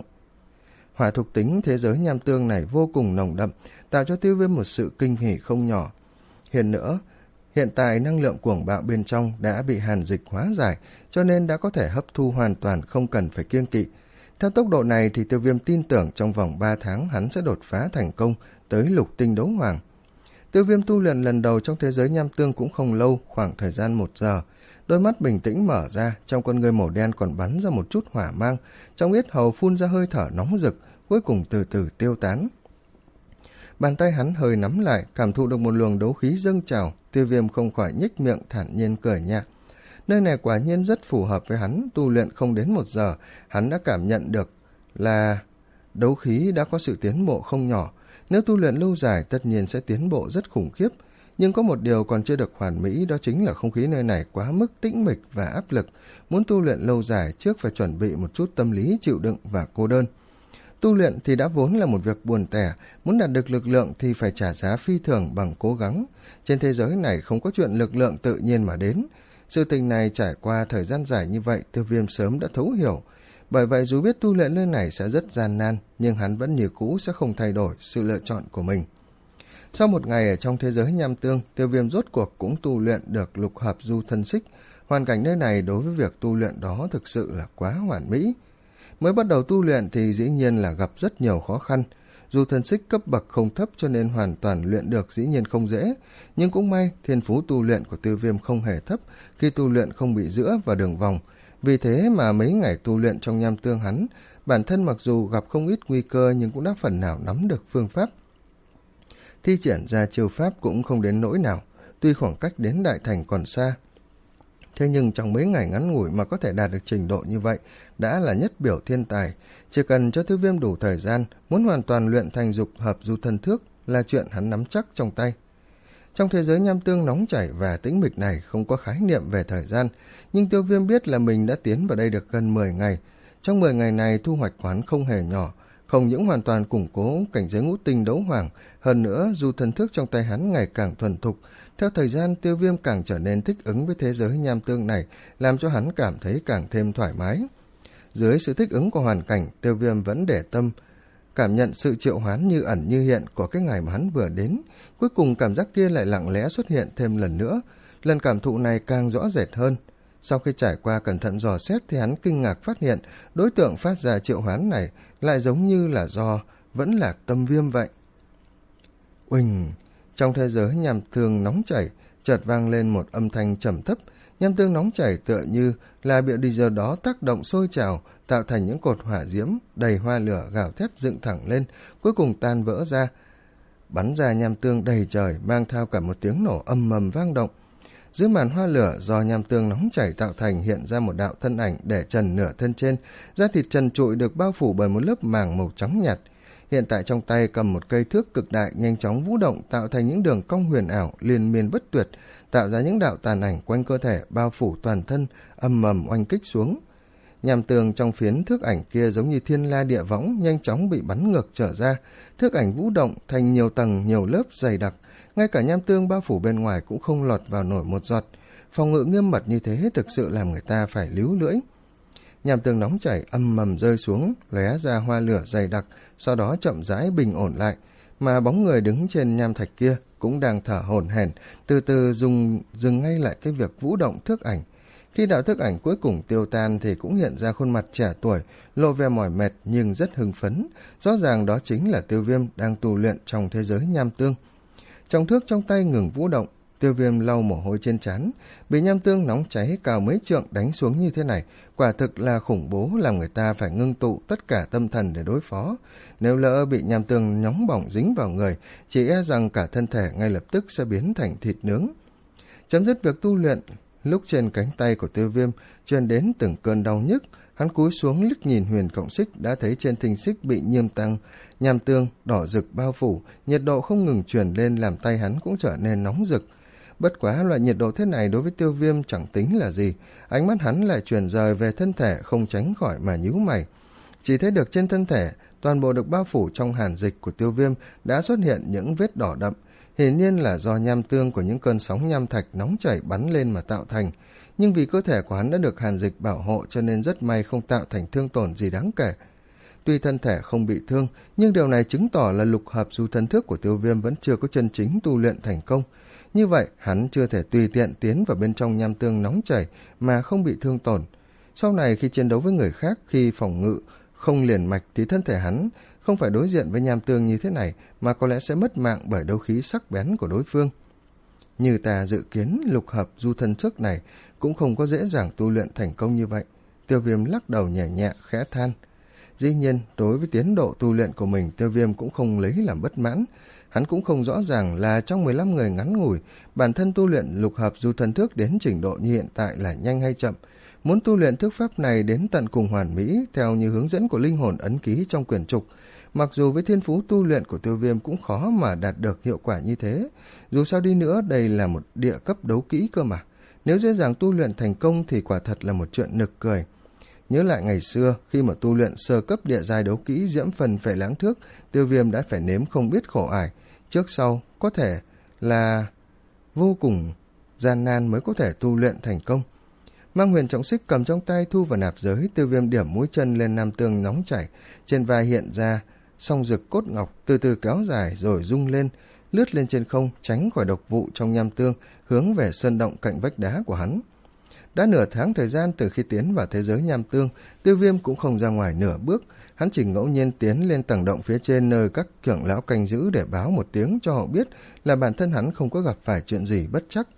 Hỏa thuộc tính thế giới nham tương này vô cùng nồng đậm, tạo cho Tiêu Viêm một sự kinh hỉ không nhỏ. Hiện nữa, hiện tại năng lượng cuồng bạo bên trong đã bị hàn dịch hóa giải, cho nên đã có thể hấp thu hoàn toàn không cần phải kiêng kỵ. Theo tốc độ này thì Tiêu Viêm tin tưởng trong vòng ba tháng hắn sẽ đột phá thành công tới lục tinh đấu hoàng. Tiêu Viêm tu luyện lần đầu trong thế giới nham tương cũng không lâu, khoảng thời gian một giờ. Đôi mắt bình tĩnh mở ra, trong con ngươi màu đen còn bắn ra một chút hỏa mang, trong yết hầu phun ra hơi thở nóng rực, cuối cùng từ từ tiêu tán. Bàn tay hắn hơi nắm lại, cảm thụ được một luồng đấu khí dâng trào, Tiêu Viêm không khỏi nhếch miệng thản nhiên cười nhạt. Nơi này quả nhiên rất phù hợp với hắn, tu luyện không đến một giờ, hắn đã cảm nhận được là đấu khí đã có sự tiến bộ không nhỏ. Nếu tu luyện lâu dài tất nhiên sẽ tiến bộ rất khủng khiếp, nhưng có một điều còn chưa được hoàn mỹ, đó chính là không khí nơi này quá mức tĩnh mịch và áp lực. Muốn tu luyện lâu dài trước phải chuẩn bị một chút tâm lý chịu đựng và cô đơn. Tu luyện thì đã vốn là một việc buồn tẻ, muốn đạt được lực lượng thì phải trả giá phi thường bằng cố gắng. Trên thế giới này không có chuyện lực lượng tự nhiên mà đến. Sự tình này trải qua thời gian dài như vậy, Tiêu Viêm sớm đã thấu hiểu. Bởi vậy dù biết tu luyện nơi này sẽ rất gian nan, nhưng hắn vẫn như cũ sẽ không thay đổi sự lựa chọn của mình. Sau một ngày ở trong thế giới nham tương, Tiêu Viêm rốt cuộc cũng tu luyện được lục hợp du thân xích. Hoàn cảnh nơi này đối với việc tu luyện đó thực sự là quá hoàn mỹ. Mới bắt đầu tu luyện thì dĩ nhiên là gặp rất nhiều khó khăn. Dù thân xích cấp bậc không thấp cho nên hoàn toàn luyện được dĩ nhiên không dễ, nhưng cũng may thiên phú tu luyện của Tiêu Viêm không hề thấp, khi tu luyện không bị giữa vào đường vòng. Vì thế mà mấy ngày tu luyện trong nham tương hắn, bản thân mặc dù gặp không ít nguy cơ nhưng cũng đã phần nào nắm được phương pháp. Thi triển ra chiêu pháp cũng không đến nỗi nào, tuy khoảng cách đến đại thành còn xa. Thế nhưng trong mấy ngày ngắn ngủi mà có thể đạt được trình độ như vậy đã là nhất biểu thiên tài. Chỉ cần cho Tiêu Viêm đủ thời gian, muốn hoàn toàn luyện thành dục hợp du thân thước là chuyện hắn nắm chắc trong tay. Trong thế giới nham tương nóng chảy và tĩnh mịch này không có khái niệm về thời gian, nhưng Tiêu Viêm biết là mình đã tiến vào đây được gần mười ngày. Trong mười ngày này thu hoạch của hắn không hề nhỏ, không những hoàn toàn củng cố cảnh giới ngũ tinh đấu hoàng, hơn nữa du thân thức trong tay hắn ngày càng thuần thục. Theo thời gian, Tiêu Viêm càng trở nên thích ứng với thế giới nham tương này, làm cho hắn cảm thấy càng thêm thoải mái. Dưới sự thích ứng của hoàn cảnh, Tiêu Viêm vẫn để tâm cảm nhận sự triệu hoán như ẩn như hiện của cái ngày mà hắn vừa đến. Cuối cùng cảm giác kia lại lặng lẽ xuất hiện thêm lần nữa, lần cảm thụ này càng rõ rệt hơn. Sau khi trải qua cẩn thận dò xét thì hắn kinh ngạc phát hiện đối tượng phát ra triệu hoán này lại giống như là do vẫn là Tâm Viêm vậy. Uỳnh! Trong thế giới nham tương nóng chảy chợt vang lên một âm thanh trầm thấp. Nham tương nóng chảy tựa như là bị đi giờ đó tác động sôi trào, tạo thành những cột hỏa diễm đầy hoa lửa gào thét dựng thẳng lên, cuối cùng tan vỡ ra, bắn ra nham tương đầy trời, mang theo cả một tiếng nổ ầm ầm vang động. Dưới màn hoa lửa do nham tương nóng chảy tạo thành hiện ra một đạo thân ảnh để trần nửa thân trên, da thịt trần trụi được bao phủ bởi một lớp màng màu trắng nhạt. Hiện tại trong tay cầm một cây thước cực đại nhanh chóng vũ động, tạo thành những đường cong huyền ảo liên miên bất tuyệt, tạo ra những đạo tàn ảnh quanh cơ thể bao phủ toàn thân, ầm ầm oanh kích xuống. Nham tương trong phiến thước ảnh kia giống như thiên la địa võng, nhanh chóng bị bắn ngược trở ra. Thước ảnh vũ động thành nhiều tầng nhiều lớp dày đặc, ngay cả nham tương bao phủ bên ngoài cũng không lọt vào nổi một giọt. Phòng ngự nghiêm mật như thế thực sự làm người ta phải líu lưỡi. Nham tương nóng chảy âm mầm rơi xuống, lóe ra hoa lửa dày đặc, sau đó chậm rãi bình ổn lại, mà bóng người đứng trên nham thạch kia cũng đang thở hổn hển, từ từ dùng dừng ngay lại cái việc vũ động thước ảnh. Khi đạo thước ảnh cuối cùng tiêu tan thì cũng hiện ra khuôn mặt trẻ tuổi, lộ vẻ mỏi mệt nhưng rất hưng phấn. Rõ ràng đó chính là Tiêu Viêm đang tu luyện trong thế giới nham tương. Trong thước trong tay ngừng vũ động, Tiêu Viêm lau mồ hôi trên trán. Bị nham tương nóng cháy cao mấy trượng đánh xuống như thế này, quả thực là khủng bố, làm người ta phải ngưng tụ tất cả tâm thần để đối phó. Nếu lỡ bị nham tương nóng bỏng dính vào người, chỉ e rằng cả thân thể ngay lập tức sẽ biến thành thịt nướng. Chấm dứt việc tu luyện, lúc trên cánh tay của Tiêu Viêm truyền đến từng cơn đau nhức, hắn cúi xuống liếc nhìn huyền cộng xích, đã thấy trên thình xích bị nhiêm tăng nham tương đỏ rực bao phủ, nhiệt độ không ngừng truyền lên làm tay hắn cũng trở nên nóng rực. Bất quá loại nhiệt độ thế này đối với Tiêu Viêm chẳng tính là gì, ánh mắt hắn lại chuyển rời về thân thể, không tránh khỏi mà nhíu mày. Chỉ thấy được trên thân thể toàn bộ được bao phủ trong hàn dịch của Tiêu Viêm đã xuất hiện những vết đỏ đậm, hiển nhiên là do nham tương của những cơn sóng nham thạch nóng chảy bắn lên mà tạo thành. Nhưng vì cơ thể của hắn đã được hàn dịch bảo hộ cho nên rất may không tạo thành thương tổn gì đáng kể. Tuy thân thể không bị thương, nhưng điều này chứng tỏ là lục hợp du thân thức của Tiêu Viêm vẫn chưa có chân chính tu luyện thành công. Như vậy, hắn chưa thể tùy tiện tiến vào bên trong nham tương nóng chảy mà không bị thương tổn. Sau này khi chiến đấu với người khác, khi phòng ngự không liền mạch thì thân thể hắn không phải đối diện với nham tương như thế này mà có lẽ sẽ mất mạng bởi đấu khí sắc bén của đối phương. Như ta dự kiến, lục hợp du thân thức này cũng không có dễ dàng tu luyện thành công như vậy. Tiêu Viêm lắc đầu nhẹ nhẹ khẽ than. Dĩ nhiên, đối với tiến độ tu luyện của mình, Tiêu Viêm cũng không lấy làm bất mãn. Hắn cũng không rõ ràng là trong mười lăm người ngắn ngủi, bản thân tu luyện lục hợp du thân thước đến trình độ như hiện tại là nhanh hay chậm. Muốn tu luyện thước pháp này đến tận cùng hoàn mỹ theo như hướng dẫn của linh hồn ấn ký trong quyển trục, mặc dù với thiên phú tu luyện của Tiêu Viêm cũng khó mà đạt được hiệu quả như thế. Dù sao đi nữa, đây là một địa cấp đấu kỹ cơ mà. Nếu dễ dàng tu luyện thành công thì quả thật là một chuyện nực cười. Nhớ lại ngày xưa, khi mà tu luyện sơ cấp địa giai đấu kỹ diễm phần phệ lãng thước, Tiêu Viêm đã phải nếm không biết khổ ải. Trước sau, có thể là vô cùng gian nan mới có thể tu luyện thành công. Mang huyền trọng xích cầm trong tay thu vào nạp giới, Tiêu Viêm điểm mũi chân lên nam tương nóng chảy, trên vai hiện ra song rực cốt ngọc từ từ kéo dài rồi rung lên, lướt lên trên không, tránh khỏi độc vụ trong nham tương, hướng về sơn động cạnh vách đá của hắn. Đã nửa tháng thời gian từ khi tiến vào thế giới nham tương, Tiêu Viêm cũng không ra ngoài nửa bước. Hắn chỉ ngẫu nhiên tiến lên tầng động phía trên nơi các trưởng lão canh giữ để báo một tiếng cho họ biết là bản thân hắn không có gặp phải chuyện gì bất trắc.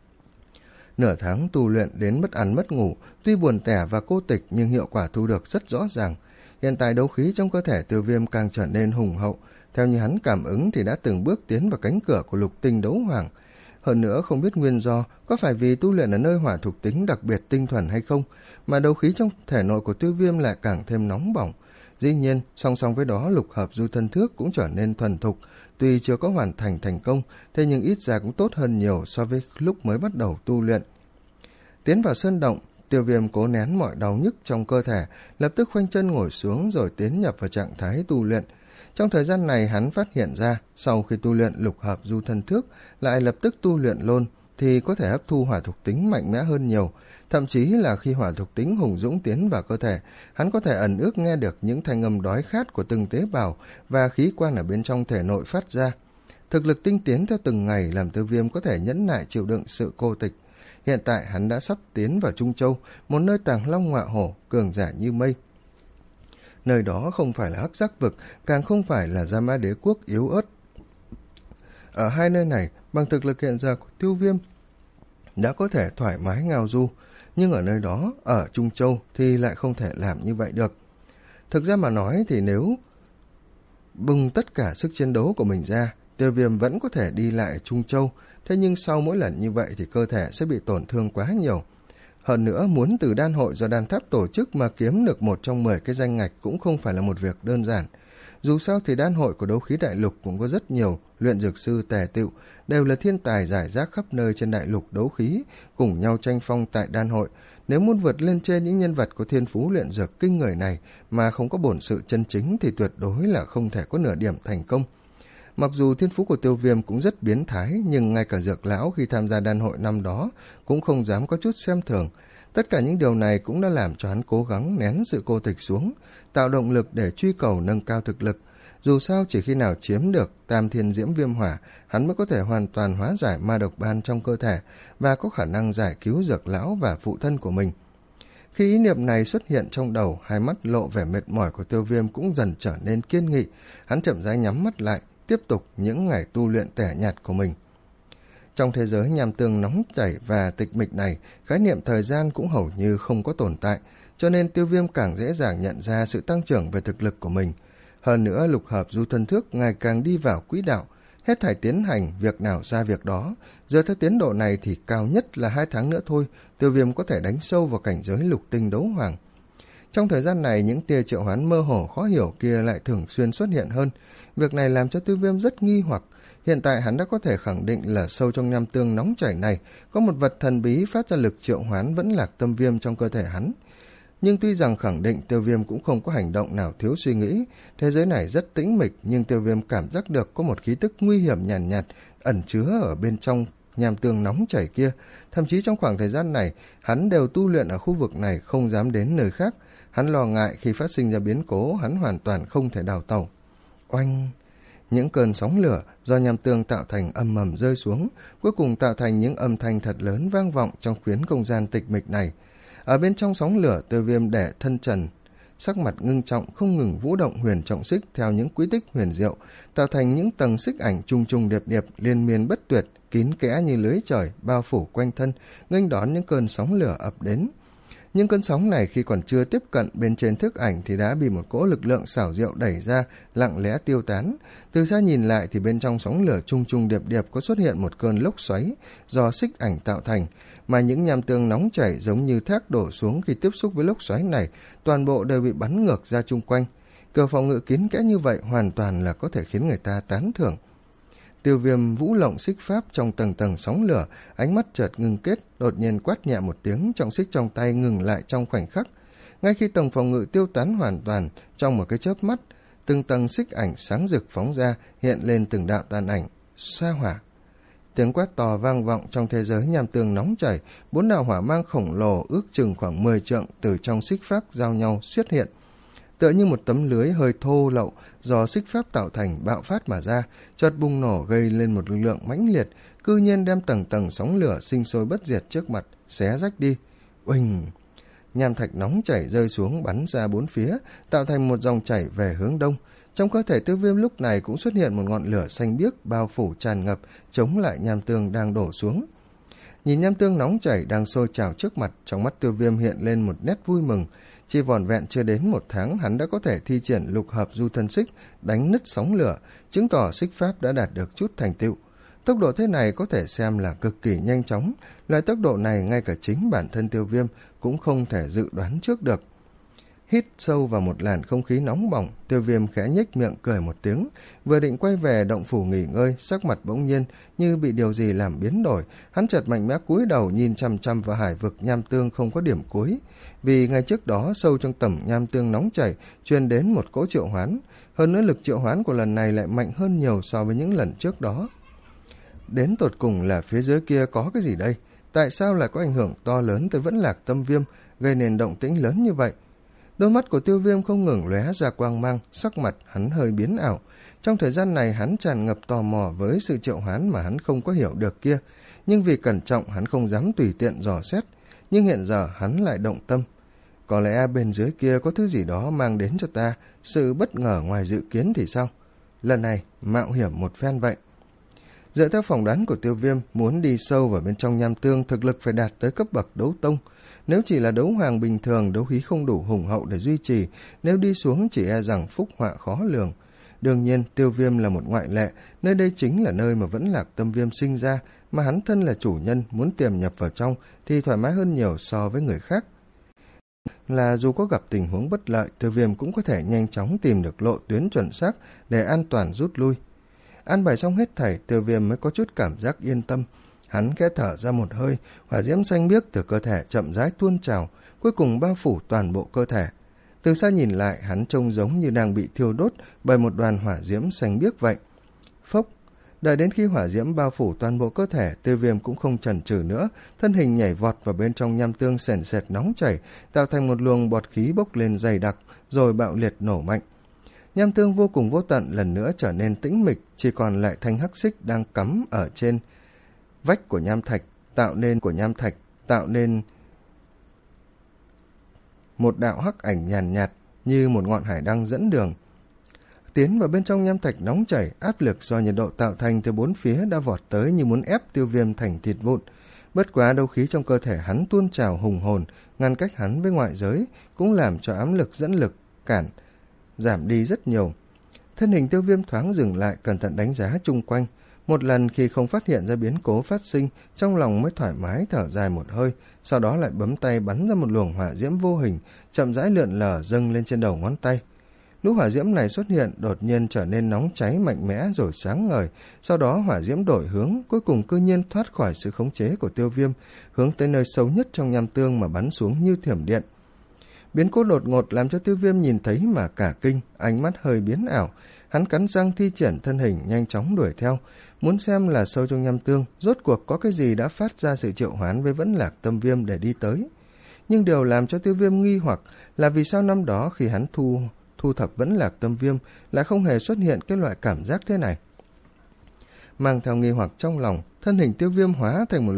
Nửa tháng tu luyện đến mất ăn mất ngủ, tuy buồn tẻ và cô tịch nhưng hiệu quả thu được rất rõ ràng. Hiện tại đấu khí trong cơ thể Tiêu Viêm càng trở nên hùng hậu, theo như hắn cảm ứng thì đã từng bước tiến vào cánh cửa của lục tinh đấu hoàng. Hơn nữa không biết nguyên do có phải vì tu luyện ở nơi hỏa thuộc tính đặc biệt tinh thuần hay không, mà đấu khí trong thể nội của Tiêu Viêm lại càng thêm nóng bỏng. Dĩ nhiên, song song với đó lục hợp du thân thước cũng trở nên thuần thục, tuy chưa có hoàn thành thành công, thế nhưng ít ra cũng tốt hơn nhiều so với lúc mới bắt đầu tu luyện. Tiến vào sơn động, Tiêu Viêm cố nén mọi đau nhức trong cơ thể, lập tức khoanh chân ngồi xuống rồi tiến nhập vào trạng thái tu luyện. Trong thời gian này hắn phát hiện ra, sau khi tu luyện lục hợp du thân thước, lại lập tức tu luyện lôn, thì có thể hấp thu hỏa thuộc tính mạnh mẽ hơn nhiều. Thậm chí là khi hỏa thuộc tính hùng dũng tiến vào cơ thể, hắn có thể ẩn ước nghe được những thanh âm đói khát của từng tế bào và khí quan ở bên trong thể nội phát ra. Thực lực tinh tiến theo từng ngày làm Tiêu Viêm có thể nhẫn nại chịu đựng sự cô tịch. Hiện tại hắn đã sắp tiến vào Trung Châu, một nơi tàng long ngọa hổ, cường giả như mây. Nơi đó không phải là hắc giác vực, càng không phải là Gia Ma Đế quốc yếu ớt. Ở hai nơi này, bằng thực lực hiện giờ của Tiêu Viêm đã có thể thoải mái ngao du, nhưng ở nơi đó, ở Trung Châu thì lại không thể làm như vậy được. Thực ra mà nói thì nếu bùng tất cả sức chiến đấu của mình ra, Tiêu Viêm vẫn có thể đi lại Trung Châu, thế nhưng sau mỗi lần như vậy thì cơ thể sẽ bị tổn thương quá nhiều. Hơn nữa, muốn từ đan hội do đan tháp tổ chức mà kiếm được một trong mười cái danh ngạch cũng không phải là một việc đơn giản. Dù sao thì đan hội của đấu khí đại lục cũng có rất nhiều luyện dược sư tề tựu, đều là thiên tài rải rác khắp nơi trên đại lục đấu khí, cùng nhau tranh phong tại đan hội. Nếu muốn vượt lên trên những nhân vật có thiên phú luyện dược kinh người này mà không có bổn sự chân chính thì tuyệt đối là không thể có nửa điểm thành công. Mặc dù thiên phú của Tiêu Viêm cũng rất biến thái, nhưng ngay cả dược lão khi tham gia đan hội năm đó cũng không dám có chút xem thường. Tất cả những điều này cũng đã làm cho hắn cố gắng nén sự cô tịch xuống, tạo động lực để truy cầu nâng cao thực lực. Dù sao chỉ khi nào chiếm được tam thiên diễm viêm hỏa, hắn mới có thể hoàn toàn hóa giải ma độc ban trong cơ thể và có khả năng giải cứu dược lão và phụ thân của mình. Khi ý niệm này xuất hiện trong đầu, hai mắt lộ vẻ mệt mỏi của Tiêu Viêm cũng dần trở nên kiên nghị. Hắn chậm rãi nhắm mắt lại, tiếp tục những ngày tu luyện tẻ nhạt của mình. Trong thế giới nham tương nóng chảy và tịch mịch này, khái niệm thời gian cũng hầu như không có tồn tại, cho nên Tiêu Viêm càng dễ dàng nhận ra sự tăng trưởng về thực lực của mình. Hơn nữa, lục hợp du thân thước ngày càng đi vào quỹ đạo, hết thảy tiến hành việc nào ra việc đó. Giờ theo tiến độ này thì cao nhất là hai tháng nữa thôi, Tiêu Viêm có thể đánh sâu vào cảnh giới lục tinh đấu hoàng. Trong thời gian này, những tia triệu hoán mơ hồ khó hiểu kia lại thường xuyên xuất hiện hơn. Việc này làm cho Tiêu Viêm rất nghi hoặc. Hiện tại hắn đã có thể khẳng định là sâu trong nham tương nóng chảy này có một vật thần bí phát ra lực triệu hoán vẫn lạc tâm viêm trong cơ thể hắn. Nhưng tuy rằng khẳng định, Tiêu Viêm cũng không có hành động nào thiếu suy nghĩ. Thế giới này rất tĩnh mịch, nhưng Tiêu Viêm cảm giác được có một khí tức nguy hiểm nhàn nhạt, nhạt ẩn chứa ở bên trong nham tương nóng chảy kia. Thậm chí trong khoảng thời gian này, hắn đều tu luyện ở khu vực này, không dám đến nơi khác. Hắn lo ngại khi phát sinh ra biến cố, hắn hoàn toàn không thể đào tẩu. Oanh! Những cơn sóng lửa do nham tương tạo thành ầm ầm rơi xuống, cuối cùng tạo thành những âm thanh thật lớn vang vọng trong phiến không gian tịch mịch này. Ở bên trong sóng lửa, Tiêu Viêm để thân trần sắc mặt ngưng trọng không ngừng vũ động huyền trọng xích theo những quy tích huyền diệu, tạo thành những tầng xích ảnh trùng trùng điệp điệp liên miên bất tuyệt, kín kẽ như lưới trời bao phủ quanh thân, nghênh đón những cơn sóng lửa ập đến. Nhưng cơn sóng này khi còn chưa tiếp cận bên trên thức ảnh thì đã bị một cỗ lực lượng xảo diệu đẩy ra, lặng lẽ tiêu tán. Từ xa nhìn lại thì bên trong sóng lửa trung trung điệp điệp có xuất hiện một cơn lốc xoáy do xích ảnh tạo thành, mà những nham tương nóng chảy giống như thác đổ xuống khi tiếp xúc với lốc xoáy này, toàn bộ đều bị bắn ngược ra chung quanh. Cửa phòng ngự kín kẽ như vậy hoàn toàn là có thể khiến người ta tán thưởng. Tiêu Viêm vũ lộng xích pháp trong tầng tầng sóng lửa, ánh mắt chợt ngưng kết, đột nhiên quát nhẹ một tiếng, trọng xích trong tay ngừng lại trong khoảnh khắc. Ngay khi tầng phòng ngự tiêu tán hoàn toàn, trong một cái chớp mắt, từng tầng xích ảnh sáng rực phóng ra, hiện lên từng đạo tàn ảnh, sa hỏa. Tiếng quát to vang vọng trong thế giới nham tương nóng chảy, bốn đạo hỏa mang khổng lồ ước chừng khoảng mười trượng từ trong xích pháp giao nhau xuất hiện. Tựa như một tấm lưới hơi thô lậu do xích pháp tạo thành bạo phát mà ra, chợt bùng nổ gây lên một lực lượng mãnh liệt, cư nhiên đem tầng tầng sóng lửa sinh sôi bất diệt trước mặt xé rách đi. Uỳnh! Nham thạch nóng chảy rơi xuống bắn ra bốn phía, tạo thành một dòng chảy về hướng đông. Trong cơ thể Tiêu Viêm lúc này cũng xuất hiện một ngọn lửa xanh biếc bao phủ tràn ngập, chống lại nham tương đang đổ xuống. Nhìn nham tương nóng chảy đang sôi trào trước mặt, trong mắt Tiêu Viêm hiện lên một nét vui mừng. Chỉ vỏn vẹn chưa đến một tháng, hắn đã có thể thi triển lục hợp du thân xích, đánh nứt sóng lửa, chứng tỏ xích pháp đã đạt được chút thành tựu. Tốc độ thế này có thể xem là cực kỳ nhanh chóng, loại tốc độ này ngay cả chính bản thân Tiêu Viêm cũng không thể dự đoán trước được. Hít sâu vào một làn không khí nóng bỏng, Tiêu Viêm khẽ nhếch miệng cười một tiếng, vừa định quay về động phủ nghỉ ngơi, sắc mặt bỗng nhiên như bị điều gì làm biến đổi, hắn chợt mạnh mẽ cúi đầu nhìn chăm chăm vào hải vực nham tương không có điểm cuối, vì ngay trước đó sâu trong tầm nham tương nóng chảy truyền đến một cỗ triệu hoán, hơn nữa lực triệu hoán của lần này lại mạnh hơn nhiều so với những lần trước đó. Đến tột cùng là phía dưới kia có cái gì đây? Tại sao lại có ảnh hưởng to lớn tới Vẫn Lạc Tâm Viêm, gây nên động tĩnh lớn như vậy? Đôi mắt của Tiêu Viêm không ngừng lóe ra quang mang, sắc mặt hắn hơi biến ảo. Trong thời gian này hắn tràn ngập tò mò với sự triệu hoán mà hắn không có hiểu được kia, nhưng vì cẩn trọng hắn không dám tùy tiện dò xét, nhưng hiện giờ hắn lại động tâm. Có lẽ bên dưới kia có thứ gì đó mang đến cho ta sự bất ngờ ngoài dự kiến thì sao? Lần này mạo hiểm một phen vậy. Dựa theo phỏng đoán của Tiêu Viêm, muốn đi sâu vào bên trong nham tương thực lực phải đạt tới cấp bậc đấu tông. Nếu chỉ là đấu hoàng bình thường, đấu khí không đủ hùng hậu để duy trì, nếu đi xuống chỉ e rằng phúc họa khó lường. Đương nhiên, Tiêu Viêm là một ngoại lệ, nơi đây chính là nơi mà Vẫn Lạc Tâm Viêm sinh ra, mà hắn thân là chủ nhân, muốn tiềm nhập vào trong thì thoải mái hơn nhiều so với người khác. Là dù có gặp tình huống bất lợi, Tiêu Viêm cũng có thể nhanh chóng tìm được lộ tuyến chuẩn xác để an toàn rút lui. An bài xong hết thảy, Tiêu Viêm mới có chút cảm giác yên tâm. Hắn khẽ thở ra một hơi, hỏa diễm xanh biếc từ cơ thể chậm rãi tuôn trào, cuối cùng bao phủ toàn bộ cơ thể. Từ xa nhìn lại, hắn trông giống như đang bị thiêu đốt bởi một đoàn hỏa diễm xanh biếc vậy. Phốc! Đợi đến khi hỏa diễm bao phủ toàn bộ cơ thể, Tiêu Viêm cũng không chần chừ nữa, thân hình nhảy vọt vào bên trong nham tương sền sệt nóng chảy, tạo thành một luồng bọt khí bốc lên dày đặc, rồi bạo liệt nổ mạnh. Nham tương vô cùng vô tận lần nữa trở nên tĩnh mịch, chỉ còn lại thanh hắc xích đang cắm ở trên vách của nham thạch, tạo nên của nham thạch, tạo nên một đạo hắc ảnh nhàn nhạt, nhạt như một ngọn hải đăng dẫn đường. Tiến vào bên trong nham thạch nóng chảy, áp lực do nhiệt độ tạo thành từ bốn phía đã vọt tới như muốn ép Tiêu Viêm thành thịt vụn. Bất quá đấu khí trong cơ thể hắn tuôn trào hùng hồn, ngăn cách hắn với ngoại giới, cũng làm cho ám lực dẫn lực cản giảm đi rất nhiều. Thân hình Tiêu Viêm thoáng dừng lại, cẩn thận đánh giá chung quanh. Một lần khi không phát hiện ra biến cố phát sinh, trong lòng mới thoải mái thở dài một hơi, sau đó lại bấm tay bắn ra một luồng hỏa diễm vô hình, chậm rãi lượn lờ dâng lên trên đầu ngón tay. Lúc hỏa diễm này xuất hiện, đột nhiên trở nên nóng cháy mạnh mẽ rồi sáng ngời, sau đó hỏa diễm đổi hướng, cuối cùng cư nhiên thoát khỏi sự khống chế của Tiêu Viêm, hướng tới nơi sâu nhất trong nham tương mà bắn xuống như thiểm điện. Biến cố đột ngột làm cho Tiêu Viêm nhìn thấy mà cả kinh, ánh mắt hơi biến ảo. Hắn cắn răng thi triển thân hình nhanh chóng đuổi theo, muốn xem là sâu trong nham tương rốt cuộc có cái gì đã phát ra sự triệu hoán với Vẫn Lạc Tâm Viêm để đi tới. Nhưng điều làm cho Tiêu Viêm nghi hoặc là vì sao năm đó khi hắn thu thu thập Vẫn Lạc Tâm Viêm lại không hề xuất hiện cái loại cảm giác thế này. Mang theo nghi hoặc trong lòng, thân hình Tiêu Viêm hóa thành một luồng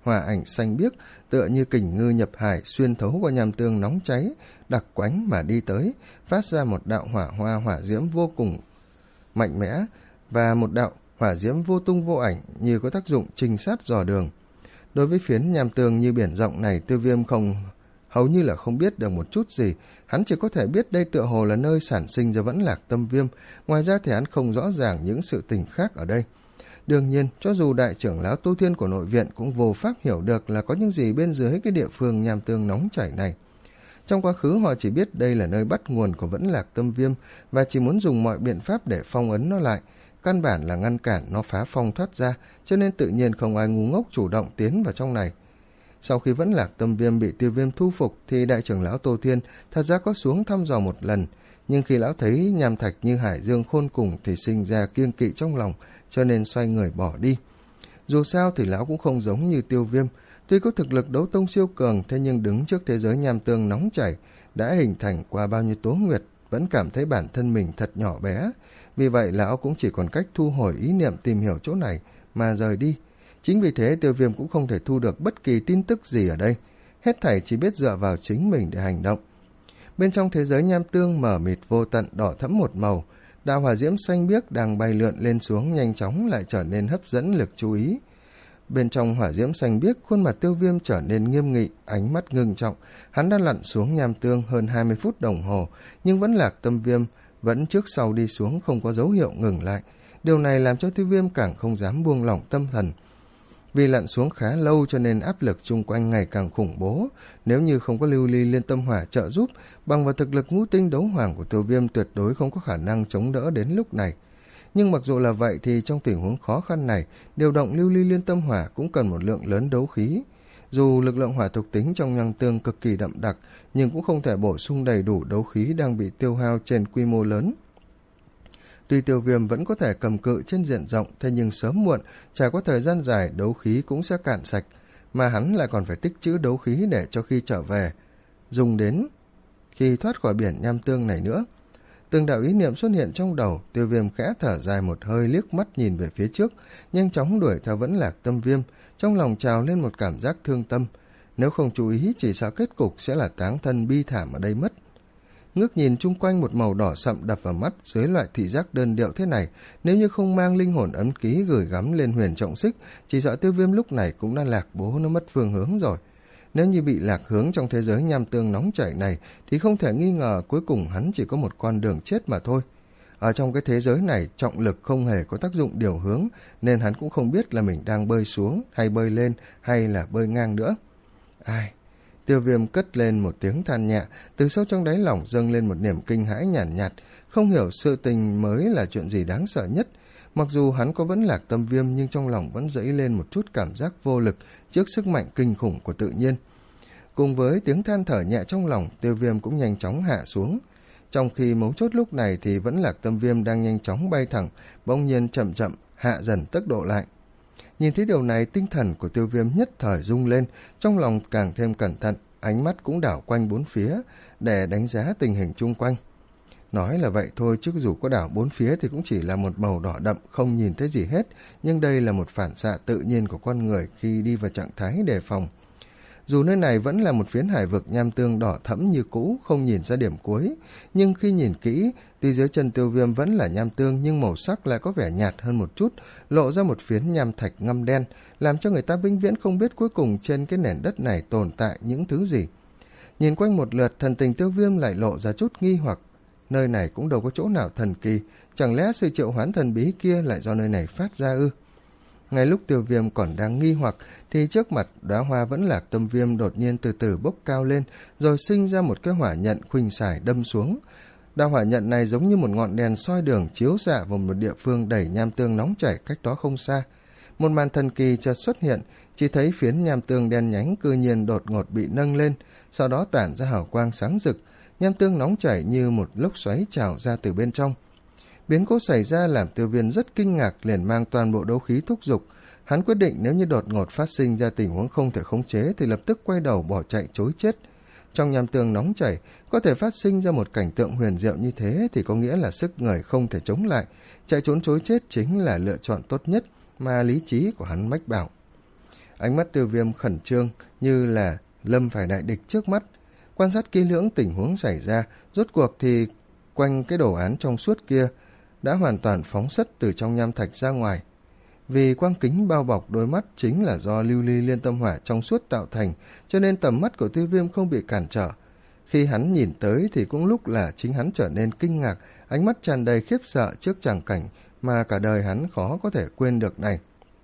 hỏa ảnh xanh biếc, tựa như kình ngư nhập hải xuyên thấu qua nham tương nóng cháy, đặc quánh mà đi tới, phát ra một đạo hỏa hoa hỏa diễm vô cùng mạnh mẽ và một đạo hỏa diễm vô tung vô ảnh như có tác dụng trinh sát dò đường. Đối với phiến nham tương như biển rộng này, Tiêu Viêm không hầu như là không biết được một chút gì. Hắn chỉ có thể biết đây tựa hồ là nơi sản sinh ra Vẫn Lạc Tâm Viêm, ngoài ra thì hắn không rõ ràng những sự tình khác ở đây. Đương nhiên, cho dù đại trưởng lão Tu Thiên của nội viện cũng vô pháp hiểu được là có những gì bên dưới cái địa phương nham tương nóng chảy này. Trong quá khứ họ chỉ biết đây là nơi bắt nguồn của Vẫn Lạc Tâm Viêm và chỉ muốn dùng mọi biện pháp để phong ấn nó lại, căn bản là ngăn cản nó phá phong thoát ra, cho nên tự nhiên không ai ngu ngốc chủ động tiến vào trong này. Sau khi Vẫn Lạc Tâm Viêm bị Tiêu Viêm thu phục thì đại trưởng lão Tô Thiên thật ra có xuống thăm dò một lần, nhưng khi lão thấy nham thạch như hải dương khôn cùng thì sinh ra kiêng kỵ trong lòng, cho nên xoay người bỏ đi. Dù sao thì lão cũng không giống như Tiêu Viêm, tuy có thực lực đấu tông siêu cường, thế nhưng đứng trước thế giới nham tương nóng chảy đã hình thành qua bao nhiêu tố nguyệt, vẫn cảm thấy bản thân mình thật nhỏ bé. Vì vậy lão cũng chỉ còn cách thu hồi ý niệm tìm hiểu chỗ này mà rời đi. Chính vì thế Tiêu Viêm cũng không thể thu được bất kỳ tin tức gì ở đây, hết thảy chỉ biết dựa vào chính mình để hành động. Bên trong thế giới nham tương mờ mịt vô tận đỏ thẫm một màu, đạo hỏa diễm xanh biếc đang bay lượn lên xuống nhanh chóng lại trở nên hấp dẫn lực chú ý. Bên trong hỏa diễm xanh biếc, khuôn mặt Tiêu Viêm trở nên nghiêm nghị, ánh mắt ngưng trọng. Hắn đã lặn xuống nham tương hơn hai mươi phút đồng hồ, nhưng Vẫn Lạc Tâm Viêm vẫn trước sau đi xuống, không có dấu hiệu ngừng lại. Điều này làm cho Tiêu Viêm càng không dám buông lỏng tâm thần. Vì lặn xuống khá lâu cho nên áp lực chung quanh ngày càng khủng bố. Nếu như không có lưu ly liên tâm hỏa trợ giúp, bằng vào thực lực ngũ tinh đấu hoàng của Tiêu Viêm tuyệt đối không có khả năng chống đỡ đến lúc này. Nhưng mặc dù là vậy thì trong tình huống khó khăn này, điều động lưu ly liên tâm hỏa cũng cần một lượng lớn đấu khí. Dù lực lượng hỏa thuộc tính trong nham tương cực kỳ đậm đặc, nhưng cũng không thể bổ sung đầy đủ đấu khí đang bị tiêu hao trên quy mô lớn. Tuy Tiêu Viêm vẫn có thể cầm cự trên diện rộng, thế nhưng sớm muộn, trải qua thời gian dài đấu khí cũng sẽ cạn sạch, mà hắn lại còn phải tích trữ đấu khí để cho khi trở về, dùng đến khi thoát khỏi biển nham tương này nữa. Từng đạo ý niệm xuất hiện trong đầu, Tiêu Viêm khẽ thở dài một hơi, liếc mắt nhìn về phía trước, nhanh chóng đuổi theo Vẫn Lạc Tâm Viêm, trong lòng trào lên một cảm giác thương tâm. Nếu không chú ý chỉ sợ kết cục sẽ là táng thân bi thảm ở đây mất. Ngước nhìn chung quanh, một màu đỏ sậm đập vào mắt. Dưới loại thị giác đơn điệu thế này, nếu như không mang linh hồn ấn ký gửi gắm lên huyền trọng xích, chỉ sợ Tiêu Viêm lúc này cũng đã lạc bố, nó mất phương hướng rồi. Nếu như bị lạc hướng trong thế giới nham tương nóng chảy này thì không thể nghi ngờ cuối cùng hắn chỉ có một con đường chết mà thôi. Ở trong cái thế giới này, trọng lực không hề có tác dụng điều hướng, nên hắn cũng không biết là mình đang bơi xuống hay bơi lên hay là bơi ngang nữa. Ai... Tiêu Viêm cất lên một tiếng than nhẹ, từ sâu trong đáy lòng dâng lên một niềm kinh hãi nhàn nhạt, nhạt, không hiểu sự tình mới là chuyện gì đáng sợ nhất. Mặc dù hắn có Vẫn Lạc Tâm Viêm nhưng trong lòng vẫn dấy lên một chút cảm giác vô lực trước sức mạnh kinh khủng của tự nhiên. Cùng với tiếng than thở nhẹ trong lòng, Tiêu Viêm cũng nhanh chóng hạ xuống. Trong khi mấu chốt lúc này thì Vẫn Lạc Tâm Viêm đang nhanh chóng bay thẳng, bỗng nhiên chậm chậm hạ dần tốc độ lại. Nhìn thấy điều này, tinh thần của Tiêu Viêm nhất thời rung lên, trong lòng càng thêm cẩn thận, ánh mắt cũng đảo quanh bốn phía để đánh giá tình hình chung quanh. Nói là vậy thôi chứ dù có đảo bốn phía thì cũng chỉ là một màu đỏ đậm, không nhìn thấy gì hết, nhưng đây là một phản xạ tự nhiên của con người khi đi vào trạng thái đề phòng. Dù nơi này vẫn là một phiến hải vực nham tương đỏ thẫm như cũ, không nhìn ra điểm cuối, nhưng khi nhìn kỹ, tuy dưới chân Tiêu Viêm vẫn là nham tương nhưng màu sắc lại có vẻ nhạt hơn một chút, lộ ra một phiến nham thạch ngăm đen, làm cho người ta vĩnh viễn không biết cuối cùng trên cái nền đất này tồn tại những thứ gì. Nhìn quanh một lượt, thần tình Tiêu Viêm lại lộ ra chút nghi hoặc. Nơi này cũng đâu có chỗ nào thần kỳ, chẳng lẽ sự triệu hoán thần bí kia lại do nơi này phát ra ư? Ngay lúc Tiêu Viêm còn đang nghi hoặc thì trước mặt đóa hoa Vẫn Lạc Tâm Viêm đột nhiên từ từ bốc cao lên, rồi sinh ra một cái hỏa nhận khuỳnh xài đâm xuống. Đạo hỏa nhận này giống như một ngọn đèn soi đường chiếu xạ vào một địa phương đầy nham tương nóng chảy cách đó không xa. Một màn thần kỳ chợt xuất hiện, chỉ thấy phiến nham tương đen nhánh cư nhiên đột ngột bị nâng lên, sau đó tản ra hào quang sáng rực, nham tương nóng chảy như một lốc xoáy trào ra từ bên trong. Biến cố xảy ra làm Tiêu Viêm rất kinh ngạc, liền mang toàn bộ đấu khí thúc giục. Hắn quyết định nếu như đột ngột phát sinh ra tình huống không thể khống chế thì lập tức quay đầu bỏ chạy trối chết. Trong nham tương nóng chảy có thể phát sinh ra một cảnh tượng huyền diệu như thế thì có nghĩa là sức người không thể chống lại, chạy trốn trối chết chính là lựa chọn tốt nhất mà lý trí của hắn mách bảo. Ánh mắt Tiêu Viêm khẩn trương như là lâm phải đại địch trước mắt. Quan sát kỹ lưỡng tình huống xảy ra, rốt cuộc thì quanh cái đồ án trong suốt kia đã hoàn toàn phóng xuất từ trong nham thạch ra ngoài. Vì quang kính bao bọc đôi mắt chính là do lưu ly liên tâm hỏa trong suốt tạo thành, cho nên tầm mắt của Tiêu Viêm không bị cản trở. Khi hắn nhìn tới thì cũng lúc là chính hắn trở nên kinh ngạc, ánh mắt tràn đầy khiếp sợ trước tràng cảnh mà cả đời hắn khó có thể quên được này.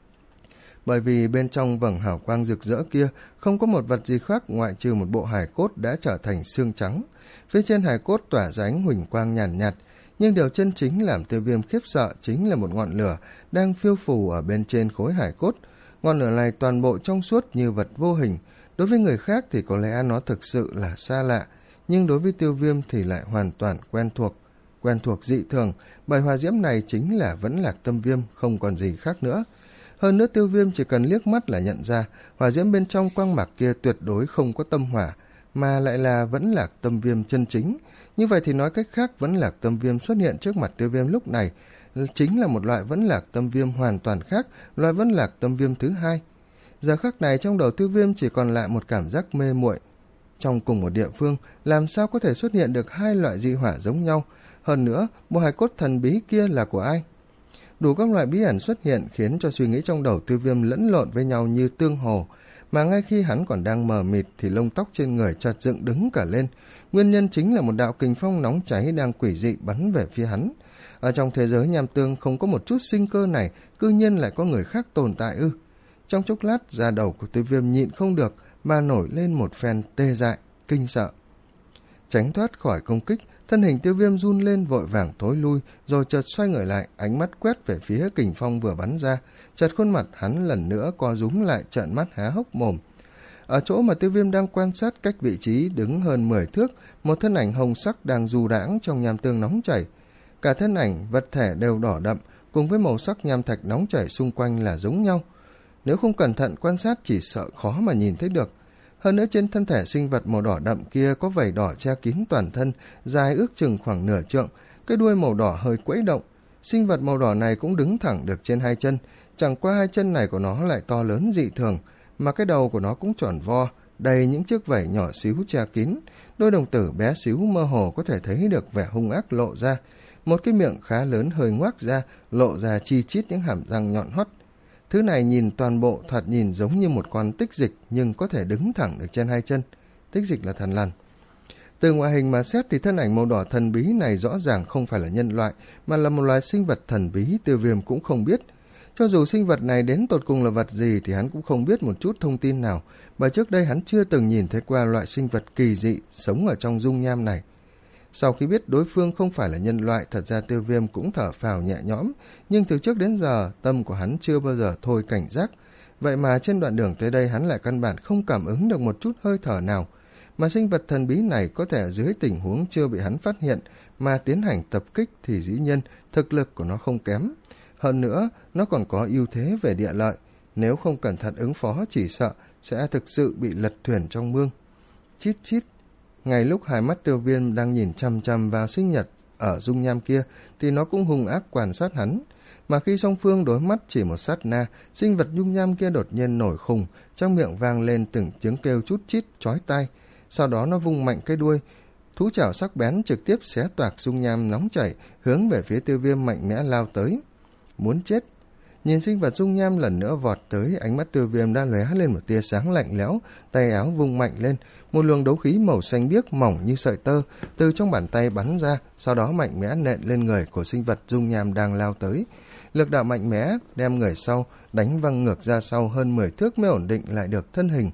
Bởi vì bên trong vầng hào quang rực rỡ kia không có một vật gì khác ngoại trừ một bộ hài cốt đã trở thành xương trắng. Phía trên hài cốt tỏa ra ánh huỳnh quang nhàn nhạt, nhạt, nhưng điều chân chính làm Tiêu Viêm khiếp sợ chính là một ngọn lửa đang phiêu phù ở bên trên khối hài cốt. Ngọn lửa này toàn bộ trong suốt như vật vô hình. Đối với người khác thì có lẽ nó thực sự là xa lạ, nhưng đối với Tiêu Viêm thì lại hoàn toàn quen thuộc. Quen thuộc dị thường, bởi hỏa diễm này chính là Vẫn Lạc Tâm Viêm, không còn gì khác nữa. Hơn nữa Tiêu Viêm chỉ cần liếc mắt là nhận ra hỏa diễm bên trong quang mạc kia tuyệt đối không có tâm hỏa, mà lại là Vẫn Lạc Tâm Viêm chân chính. Như vậy thì nói cách khác, Vẫn Lạc Tâm Viêm xuất hiện trước mặt Tiêu Viêm lúc này chính là một loại Vẫn Lạc Tâm Viêm hoàn toàn khác, loại Vẫn Lạc Tâm Viêm thứ hai. Giờ khắc này trong đầu Tiêu Viêm chỉ còn lại một cảm giác mê muội. Trong cùng một địa phương, làm sao có thể xuất hiện được hai loại dị hỏa giống nhau? Hơn nữa, bộ hài cốt thần bí kia là của ai? Đủ các loại bí ẩn xuất hiện khiến cho suy nghĩ trong đầu Tiêu Viêm lẫn lộn với nhau như tương hồ, mà ngay khi hắn còn đang mờ mịt thì lông tóc trên người chợt dựng đứng cả lên. Nguyên nhân chính là một đạo kình phong nóng cháy đang quỷ dị bắn về phía hắn. Ở trong thế giới nham tương không có một chút sinh cơ này, cư nhiên lại có người khác tồn tại ư? Trong chốc lát, da đầu của Tiêu Viêm nhịn không được mà nổi lên một phen tê dại, kinh sợ. Tránh thoát khỏi công kích, thân hình Tiêu Viêm run lên vội vàng thối lui, rồi chợt xoay người lại, ánh mắt quét về phía kình phong vừa bắn ra. Chợt khuôn mặt hắn lần nữa co rúm lại, trợn mắt há hốc mồm. Ở chỗ mà Tiêu Viêm đang quan sát cách vị trí đứng hơn mười thước, một thân ảnh hồng sắc đang du đãng trong nham tương nóng chảy. Cả thân ảnh, vật thể đều đỏ đậm, cùng với màu sắc nham thạch nóng chảy xung quanh là giống nhau. Nếu không cẩn thận quan sát chỉ sợ khó mà nhìn thấy được. Hơn nữa trên thân thể sinh vật màu đỏ đậm kia có vảy đỏ che kín toàn thân, dài ước chừng khoảng nửa trượng, cái đuôi màu đỏ hơi quẫy động. Sinh vật màu đỏ này cũng đứng thẳng được trên hai chân, chẳng qua hai chân này của nó lại to lớn dị thường, mà cái đầu của nó cũng tròn vo, đầy những chiếc vảy nhỏ xíu che kín. Đôi đồng tử bé xíu mơ hồ có thể thấy được vẻ hung ác lộ ra. Một cái miệng khá lớn hơi ngoác ra, lộ ra chi chít những hàm răng nhọn hoắt. Thứ này nhìn toàn bộ thoạt nhìn giống như một con tích dịch, nhưng có thể đứng thẳng được trên hai chân. Tích dịch là thần lằn. Từ ngoại hình mà xét thì thân ảnh màu đỏ thần bí này rõ ràng không phải là nhân loại, mà là một loài sinh vật thần bí Tiêu Viêm cũng không biết. Cho dù sinh vật này đến tột cùng là vật gì thì hắn cũng không biết một chút thông tin nào, bởi trước đây hắn chưa từng nhìn thấy qua loại sinh vật kỳ dị sống ở trong dung nham này. Sau khi biết đối phương không phải là nhân loại, thật ra Tiêu Viêm cũng thở phào nhẹ nhõm, nhưng từ trước đến giờ tâm của hắn chưa bao giờ thôi cảnh giác. Vậy mà trên đoạn đường tới đây hắn lại căn bản không cảm ứng được một chút hơi thở nào, mà sinh vật thần bí này có thể dưới tình huống chưa bị hắn phát hiện mà tiến hành tập kích thì dĩ nhiên thực lực của nó không kém. Hơn nữa, nó còn có ưu thế về địa lợi, nếu không cẩn thận ứng phó chỉ sợ sẽ thực sự bị lật thuyền trong mương. Chít chít. Ngay lúc hai mắt Tiêu Viêm đang nhìn chăm chăm vào sinh nhật ở dung nham kia thì nó cũng hung ác quan sát hắn. Mà khi song phương đối mắt chỉ một sát na, sinh vật dung nham kia đột nhiên nổi khùng, trong miệng vang lên từng tiếng kêu chút chít chói tai. Sau đó nó vung mạnh cái đuôi, thú chảo sắc bén trực tiếp xé toạc dung nham nóng chảy, hướng về phía Tiêu Viêm mạnh mẽ lao tới. Muốn chết. Nhìn sinh vật dung nham lần nữa vọt tới, ánh mắt Tiêu Viêm đã lóe lên một tia sáng lạnh lẽo, tay áo vung mạnh lên, một luồng đấu khí màu xanh biếc mỏng như sợi tơ từ trong bàn tay bắn ra, sau đó mạnh mẽ nện lên người của sinh vật dung nham đang lao tới. Lực đạo mạnh mẽ đem người sau đánh văng ngược ra sau hơn mười thước mới ổn định lại được thân hình.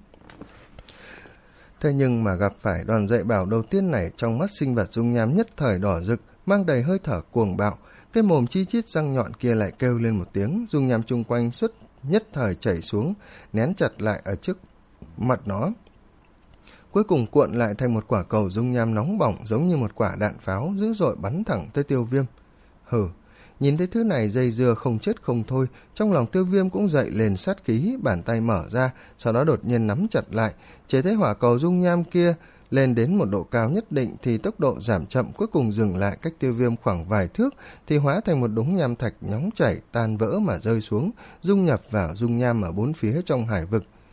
Thế nhưng mà gặp phải đòn dạy bảo đầu tiên này, trong mắt sinh vật dung nham nhất thời đỏ rực, mang đầy hơi thở cuồng bạo. Cái mồm chi chít răng nhọn kia lại kêu lên một tiếng, dung nham chung quanh xuất nhất thời chảy xuống, nén chặt lại ở trước mặt nó. Cuối cùng cuộn lại thành một quả cầu dung nham nóng bỏng giống như một quả đạn pháo dữ dội bắn thẳng tới Tiêu Viêm. Hừ, nhìn thấy thứ này dây dưa không chết không thôi, trong lòng Tiêu Viêm cũng dậy lên sát khí, bàn tay mở ra, sau đó đột nhiên nắm chặt lại, chỉ thấy hỏa cầu dung nham kia lên đến một độ cao nhất định thì tốc độ giảm chậm, cuối cùng dừng lại cách Tiêu Viêm khoảng vài thước thì hóa thành một đống nham thạch nóng chảy tan vỡ mà rơi xuống, dung nhập vào dung nham ở bốn phía trong hải vực.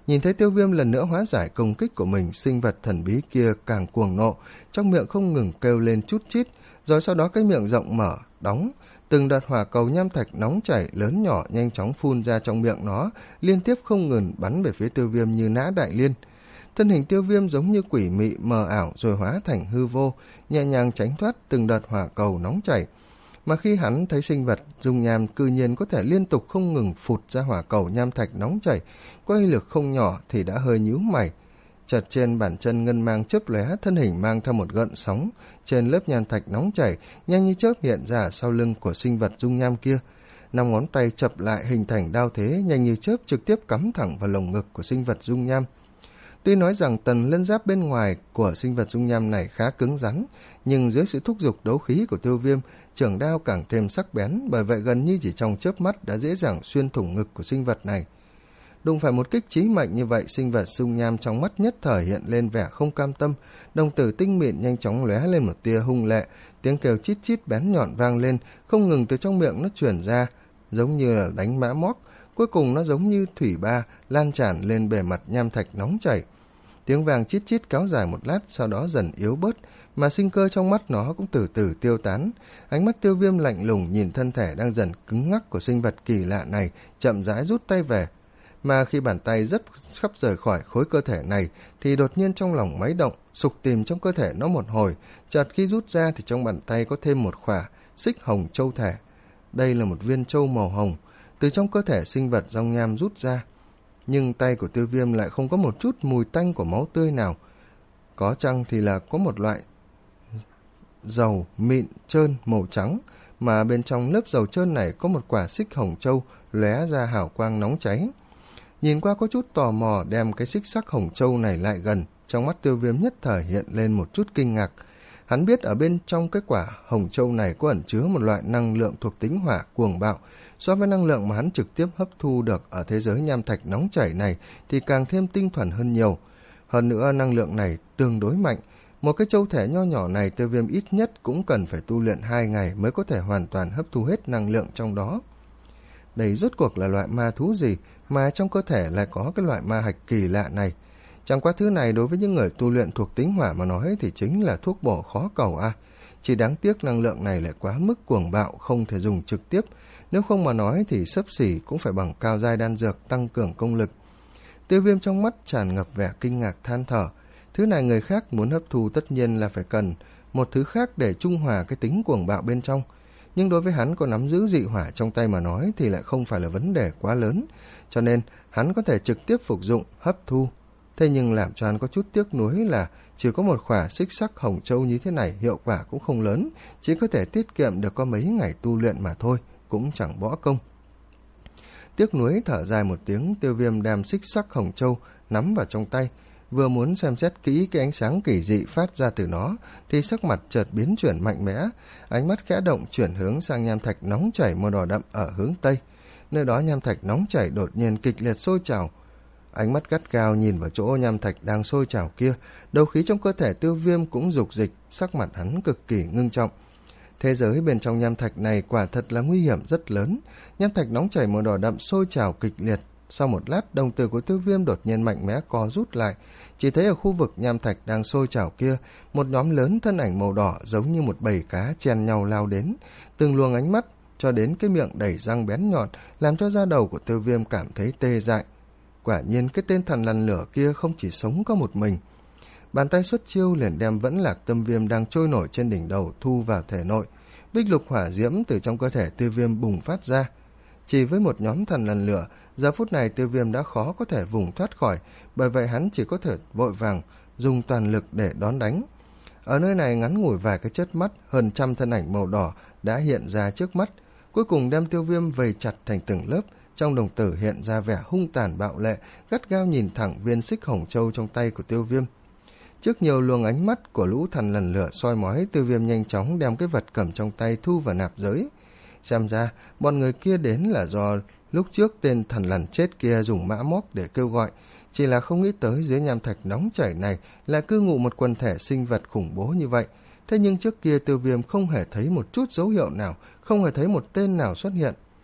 Nhìn thấy Tiêu Viêm lần nữa hóa giải công kích của mình, sinh vật thần bí kia càng cuồng nộ, trong miệng không ngừng kêu lên chút chít, rồi sau đó cái miệng rộng mở, đóng. Từng đợt hỏa cầu nham thạch nóng chảy lớn nhỏ nhanh chóng phun ra trong miệng nó, liên tiếp không ngừng bắn về phía Tiêu Viêm như nã đại liên. Thân hình Tiêu Viêm giống như quỷ mị mờ ảo rồi hóa thành hư vô, nhẹ nhàng tránh thoát từng đợt hỏa cầu nóng chảy. Mà khi hắn thấy sinh vật dung nham cư nhiên có thể liên tục không ngừng phụt ra hỏa cầu nham thạch nóng chảy, có uy lực không nhỏ thì đã hơi nhíu mày. Chợt trên bàn chân ngân mang chớp lóe, thân hình mang theo một gợn sóng trên lớp nham thạch nóng chảy, nhanh như chớp hiện ra sau lưng của sinh vật dung nham kia. Năm ngón tay chập lại hình thành đao thế, nhanh như chớp trực tiếp cắm thẳng vào lồng ngực của sinh vật dung nham. Tuy nói rằng tầng lân giáp bên ngoài của sinh vật dung nham này khá cứng rắn, nhưng dưới sự thúc giục đấu khí của Tiêu Viêm, chưởng đao càng thêm sắc bén, bởi vậy gần như chỉ trong chớp mắt đã dễ dàng xuyên thủng ngực của sinh vật này. Đụng phải một kích chí mệnh như vậy, sinh vật dung nham trong mắt nhất thời hiện lên vẻ không cam tâm, đồng tử tinh mịn nhanh chóng lóe lên một tia hung lệ, tiếng kêu chít chít bén nhọn vang lên, không ngừng từ trong miệng nó truyền ra, giống như là đánh mã móc. Cuối cùng nó giống như thủy ba lan tràn lên bề mặt nham thạch nóng chảy. Tiếng vàng chít chít kéo dài một lát, sau đó dần yếu bớt, mà sinh cơ trong mắt nó cũng từ từ tiêu tán. Ánh mắt Tiêu Viêm lạnh lùng nhìn thân thể đang dần cứng ngắc của sinh vật kỳ lạ này, chậm rãi rút tay về. Mà khi bàn tay rất sắp rời khỏi khối cơ thể này, thì đột nhiên trong lòng máy động, sục tìm trong cơ thể nó một hồi, chợt khi rút ra thì trong bàn tay có thêm một khỏa xích hồng châu thể. Đây là một viên châu màu hồng, từ trong cơ thể sinh vật dung nham rút ra. Nhưng tay của Tiêu Viêm lại không có một chút mùi tanh của máu tươi nào. Có chăng thì là có một loại dầu mịn trơn màu trắng, mà bên trong lớp dầu trơn này có một quả xích hồng châu lóe ra hào quang nóng cháy. Nhìn qua có chút tò mò, đem cái xích sắc hồng châu này lại gần, trong mắt Tiêu Viêm nhất thời hiện lên một chút kinh ngạc. Hắn biết ở bên trong cái quả hồng châu này có ẩn chứa một loại năng lượng thuộc tính hỏa cuồng bạo, so với năng lượng mà hắn trực tiếp hấp thu được ở thế giới nham thạch nóng chảy này thì càng thêm tinh thuần hơn nhiều. Hơn nữa năng lượng này tương đối mạnh, một cái châu thể nho nhỏ này Tiêu Viêm ít nhất cũng cần phải tu luyện hai ngày mới có thể hoàn toàn hấp thu hết năng lượng trong đó. Đây rốt cuộc là loại ma thú gì mà trong cơ thể lại có cái loại ma hạch kỳ lạ này? Chẳng qua thứ này đối với những người tu luyện thuộc tính hỏa mà nói thì chính là thuốc bổ khó cầu a. À. Chỉ đáng tiếc năng lượng này lại quá mức cuồng bạo, không thể dùng trực tiếp. Nếu không mà nói thì xấp xỉ cũng phải bằng cao giai đan dược tăng cường công lực. Tiêu Viêm trong mắt tràn ngập vẻ kinh ngạc than thở. Thứ này người khác muốn hấp thu tất nhiên là phải cần một thứ khác để trung hòa cái tính cuồng bạo bên trong. Nhưng đối với hắn có nắm giữ dị hỏa trong tay mà nói thì lại không phải là vấn đề quá lớn. Cho nên hắn có thể trực tiếp phục dụng, hấp thu. Thế nhưng làm cho hắn có chút tiếc nuối là chỉ có một khỏa xích sắc hồng châu như thế này hiệu quả cũng không lớn, chỉ có thể tiết kiệm được có mấy ngày tu luyện mà thôi, cũng chẳng bỏ công. Tiếc nuối thở dài một tiếng, Tiêu Viêm đem xích sắc hồng châu nắm vào trong tay, vừa muốn xem xét kỹ cái ánh sáng kỳ dị phát ra từ nó thì sắc mặt chợt biến chuyển mạnh mẽ, ánh mắt khẽ động chuyển hướng sang nham thạch nóng chảy màu đỏ đậm ở hướng tây. Nơi đó nham thạch nóng chảy đột nhiên kịch liệt sôi trào. Ánh mắt gắt gao nhìn vào chỗ nham thạch đang sôi trào kia, đấu khí trong cơ thể Tiêu Viêm cũng dục dịch, sắc mặt hắn cực kỳ ngưng trọng. Thế giới bên trong nham thạch này quả thật là nguy hiểm rất lớn. Nham thạch nóng chảy màu đỏ đậm sôi trào kịch liệt. Sau một lát, đồng tử của Tiêu Viêm đột nhiên mạnh mẽ co rút lại. Chỉ thấy ở khu vực nham thạch đang sôi trào kia, một nhóm lớn thân ảnh màu đỏ giống như một bầy cá chen nhau lao đến, từng luồng ánh mắt cho đến cái miệng đầy răng bén nhọn, làm cho da đầu của Tiêu Viêm cảm thấy tê dại. Quả nhiên cái tên thần lằn lửa kia không chỉ sống có một mình. Bàn tay xuất chiêu liền đem vẫn lạc tâm viêm đang trôi nổi trên đỉnh đầu thu vào thể nội. Bích lục hỏa diễm từ trong cơ thể Tiêu Viêm bùng phát ra. Chỉ với một nhóm thần lằn lửa, giờ phút này Tiêu Viêm đã khó có thể vùng thoát khỏi, bởi vậy hắn chỉ có thể vội vàng dùng toàn lực để đón đánh. Ở nơi này ngắn ngủi vài cái chớp mắt, hơn trăm thân ảnh màu đỏ đã hiện ra trước mắt, cuối cùng đem Tiêu Viêm vây chặt thành từng lớp. Trong đồng tử hiện ra vẻ hung tàn bạo lệ, gắt gao nhìn thẳng viên xích hồng châu trong tay của Tiêu Viêm. Trước nhiều luồng ánh mắt của lũ thần lần lửa soi mói, Tiêu Viêm nhanh chóng đem cái vật cầm trong tay thu vào nạp giới. Xem ra bọn người kia đến là do lúc trước tên thần lằn chết kia dùng mã móc để kêu gọi, chỉ là không nghĩ tới dưới nham thạch nóng chảy này lại cư ngụ một quần thể sinh vật khủng bố như vậy. Thế nhưng trước kia Tiêu Viêm không hề thấy một chút dấu hiệu nào, không hề thấy một tên nào xuất hiện.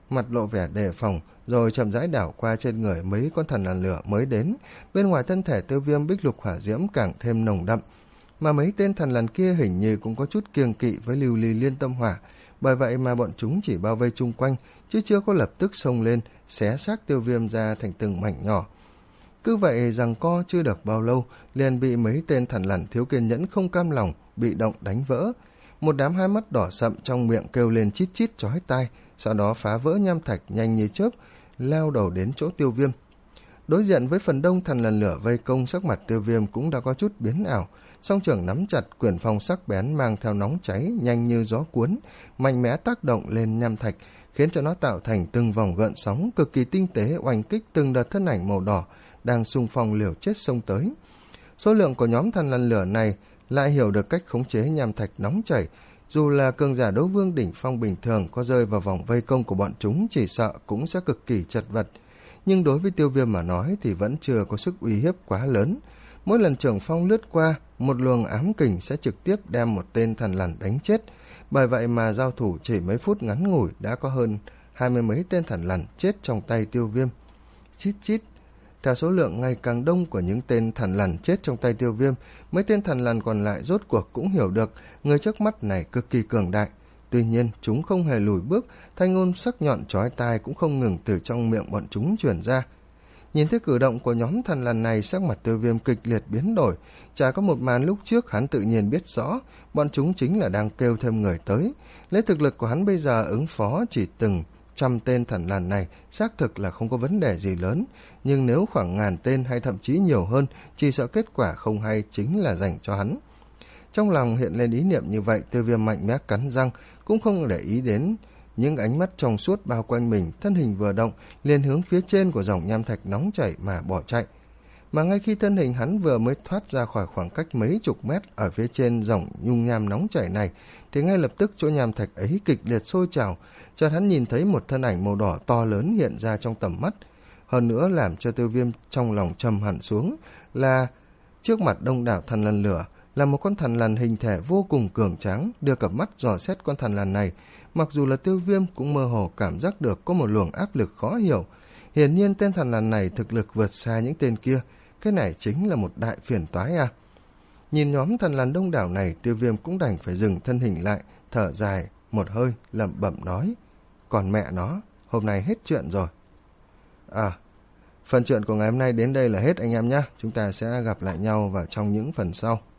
mặt lộ vẻ đề phòng, rồi chậm rãi đảo qua trên người mấy con thần lằn lửa mới đến. Bên ngoài thân thể Tiêu Viêm bích lục hỏa diễm càng thêm nồng đậm, mà mấy tên thần lằn kia hình như cũng có chút kiêng kỵ với lưu ly liên tâm hỏa, bởi vậy mà bọn chúng chỉ bao vây chung quanh, chứ chưa có lập tức xông lên xé xác Tiêu Viêm ra thành từng mảnh nhỏ. Cứ vậy giằng co chưa được bao lâu, liền bị mấy tên thần lằn thiếu kiên nhẫn không cam lòng bị động đánh vỡ. Một đám hai mắt đỏ sậm trong miệng kêu lên chít chít chói tai, sau đó phá vỡ nham thạch nhanh như chớp, lao đầu đến chỗ Tiêu Viêm. Đối diện với phần đông thần lằn lửa vây công, sắc mặt Tiêu Viêm cũng đã có chút biến ảo, song trưởng nắm chặt quyền phong sắc bén mang theo nóng cháy nhanh như gió cuốn, mạnh mẽ tác động lên nham thạch, khiến cho nó tạo thành từng vòng gợn sóng cực kỳ tinh tế oanh kích từng đợt thân ảnh màu đỏ đang xung phong liều chết xông tới. Số lượng của nhóm thần lằn lửa này lại hiểu được cách khống chế nham thạch nóng chảy, dù là cường giả đấu vương đỉnh phong bình thường có rơi vào vòng vây công của bọn chúng chỉ sợ cũng sẽ cực kỳ chật vật. Nhưng đối với Tiêu Viêm mà nói thì vẫn chưa có sức uy hiếp quá lớn. Mỗi lần trưởng phong lướt qua, một luồng ám kình sẽ trực tiếp đem một tên thần lằn đánh chết. Bởi vậy mà giao thủ chỉ mấy phút ngắn ngủi đã có hơn hai mươi mấy tên thần lằn chết trong tay Tiêu Viêm. Chít chít. Theo số lượng ngày càng đông của những tên thần lằn chết trong tay Tiêu Viêm, mấy tên thần lằn còn lại rốt cuộc cũng hiểu được người trước mắt này cực kỳ cường đại. Tuy nhiên, chúng không hề lùi bước, thanh ngôn sắc nhọn chói tai cũng không ngừng từ trong miệng bọn chúng truyền ra. Nhìn thấy cử động của nhóm thần lằn này, sắc mặt Tiêu Viêm kịch liệt biến đổi. Chả có một màn lúc trước hắn tự nhiên biết rõ, bọn chúng chính là đang kêu thêm người tới. Lấy thực lực của hắn bây giờ ứng phó chỉ từng trăm tên thần lằn này xác thực là không có vấn đề gì lớn, nhưng nếu khoảng ngàn tên hay thậm chí nhiều hơn, chỉ sợ kết quả không hay chính là dành cho hắn. Trong lòng hiện lên ý niệm như vậy, Tiêu Viêm mạnh mẽ cắn răng, cũng không để ý đến những ánh mắt trong suốt bao quanh mình, thân hình vừa động liền hướng phía trên của dòng nham thạch nóng chảy mà bỏ chạy. Mà ngay khi thân hình hắn vừa mới thoát ra khỏi khoảng cách mấy chục mét ở phía trên dòng nhung nham nóng chảy này, thì ngay lập tức chỗ nham thạch ấy kịch liệt sôi trào, chợt hắn nhìn thấy một thân ảnh màu đỏ to lớn hiện ra trong tầm mắt. Hơn nữa làm cho Tiêu Viêm trong lòng trầm hẳn xuống là trước mặt đông đảo thần lằn lửa là một con thần lằn hình thể vô cùng cường tráng. Đưa cặp mắt dò xét con thần lằn này, mặc dù là Tiêu Viêm cũng mơ hồ cảm giác được có một luồng áp lực khó hiểu. Hiển nhiên tên thần lằn này thực lực vượt xa những tên kia, cái này chính là một đại phiền toái à. Nhìn nhóm thần lằn đông đảo này, Tiêu Viêm cũng đành phải dừng thân hình lại, thở dài một hơi, lẩm bẩm nói: còn mẹ nó, hôm nay hết chuyện rồi. À, phần chuyện của ngày hôm nay đến đây là hết anh em nhé. Chúng ta sẽ gặp lại nhau vào trong những phần sau.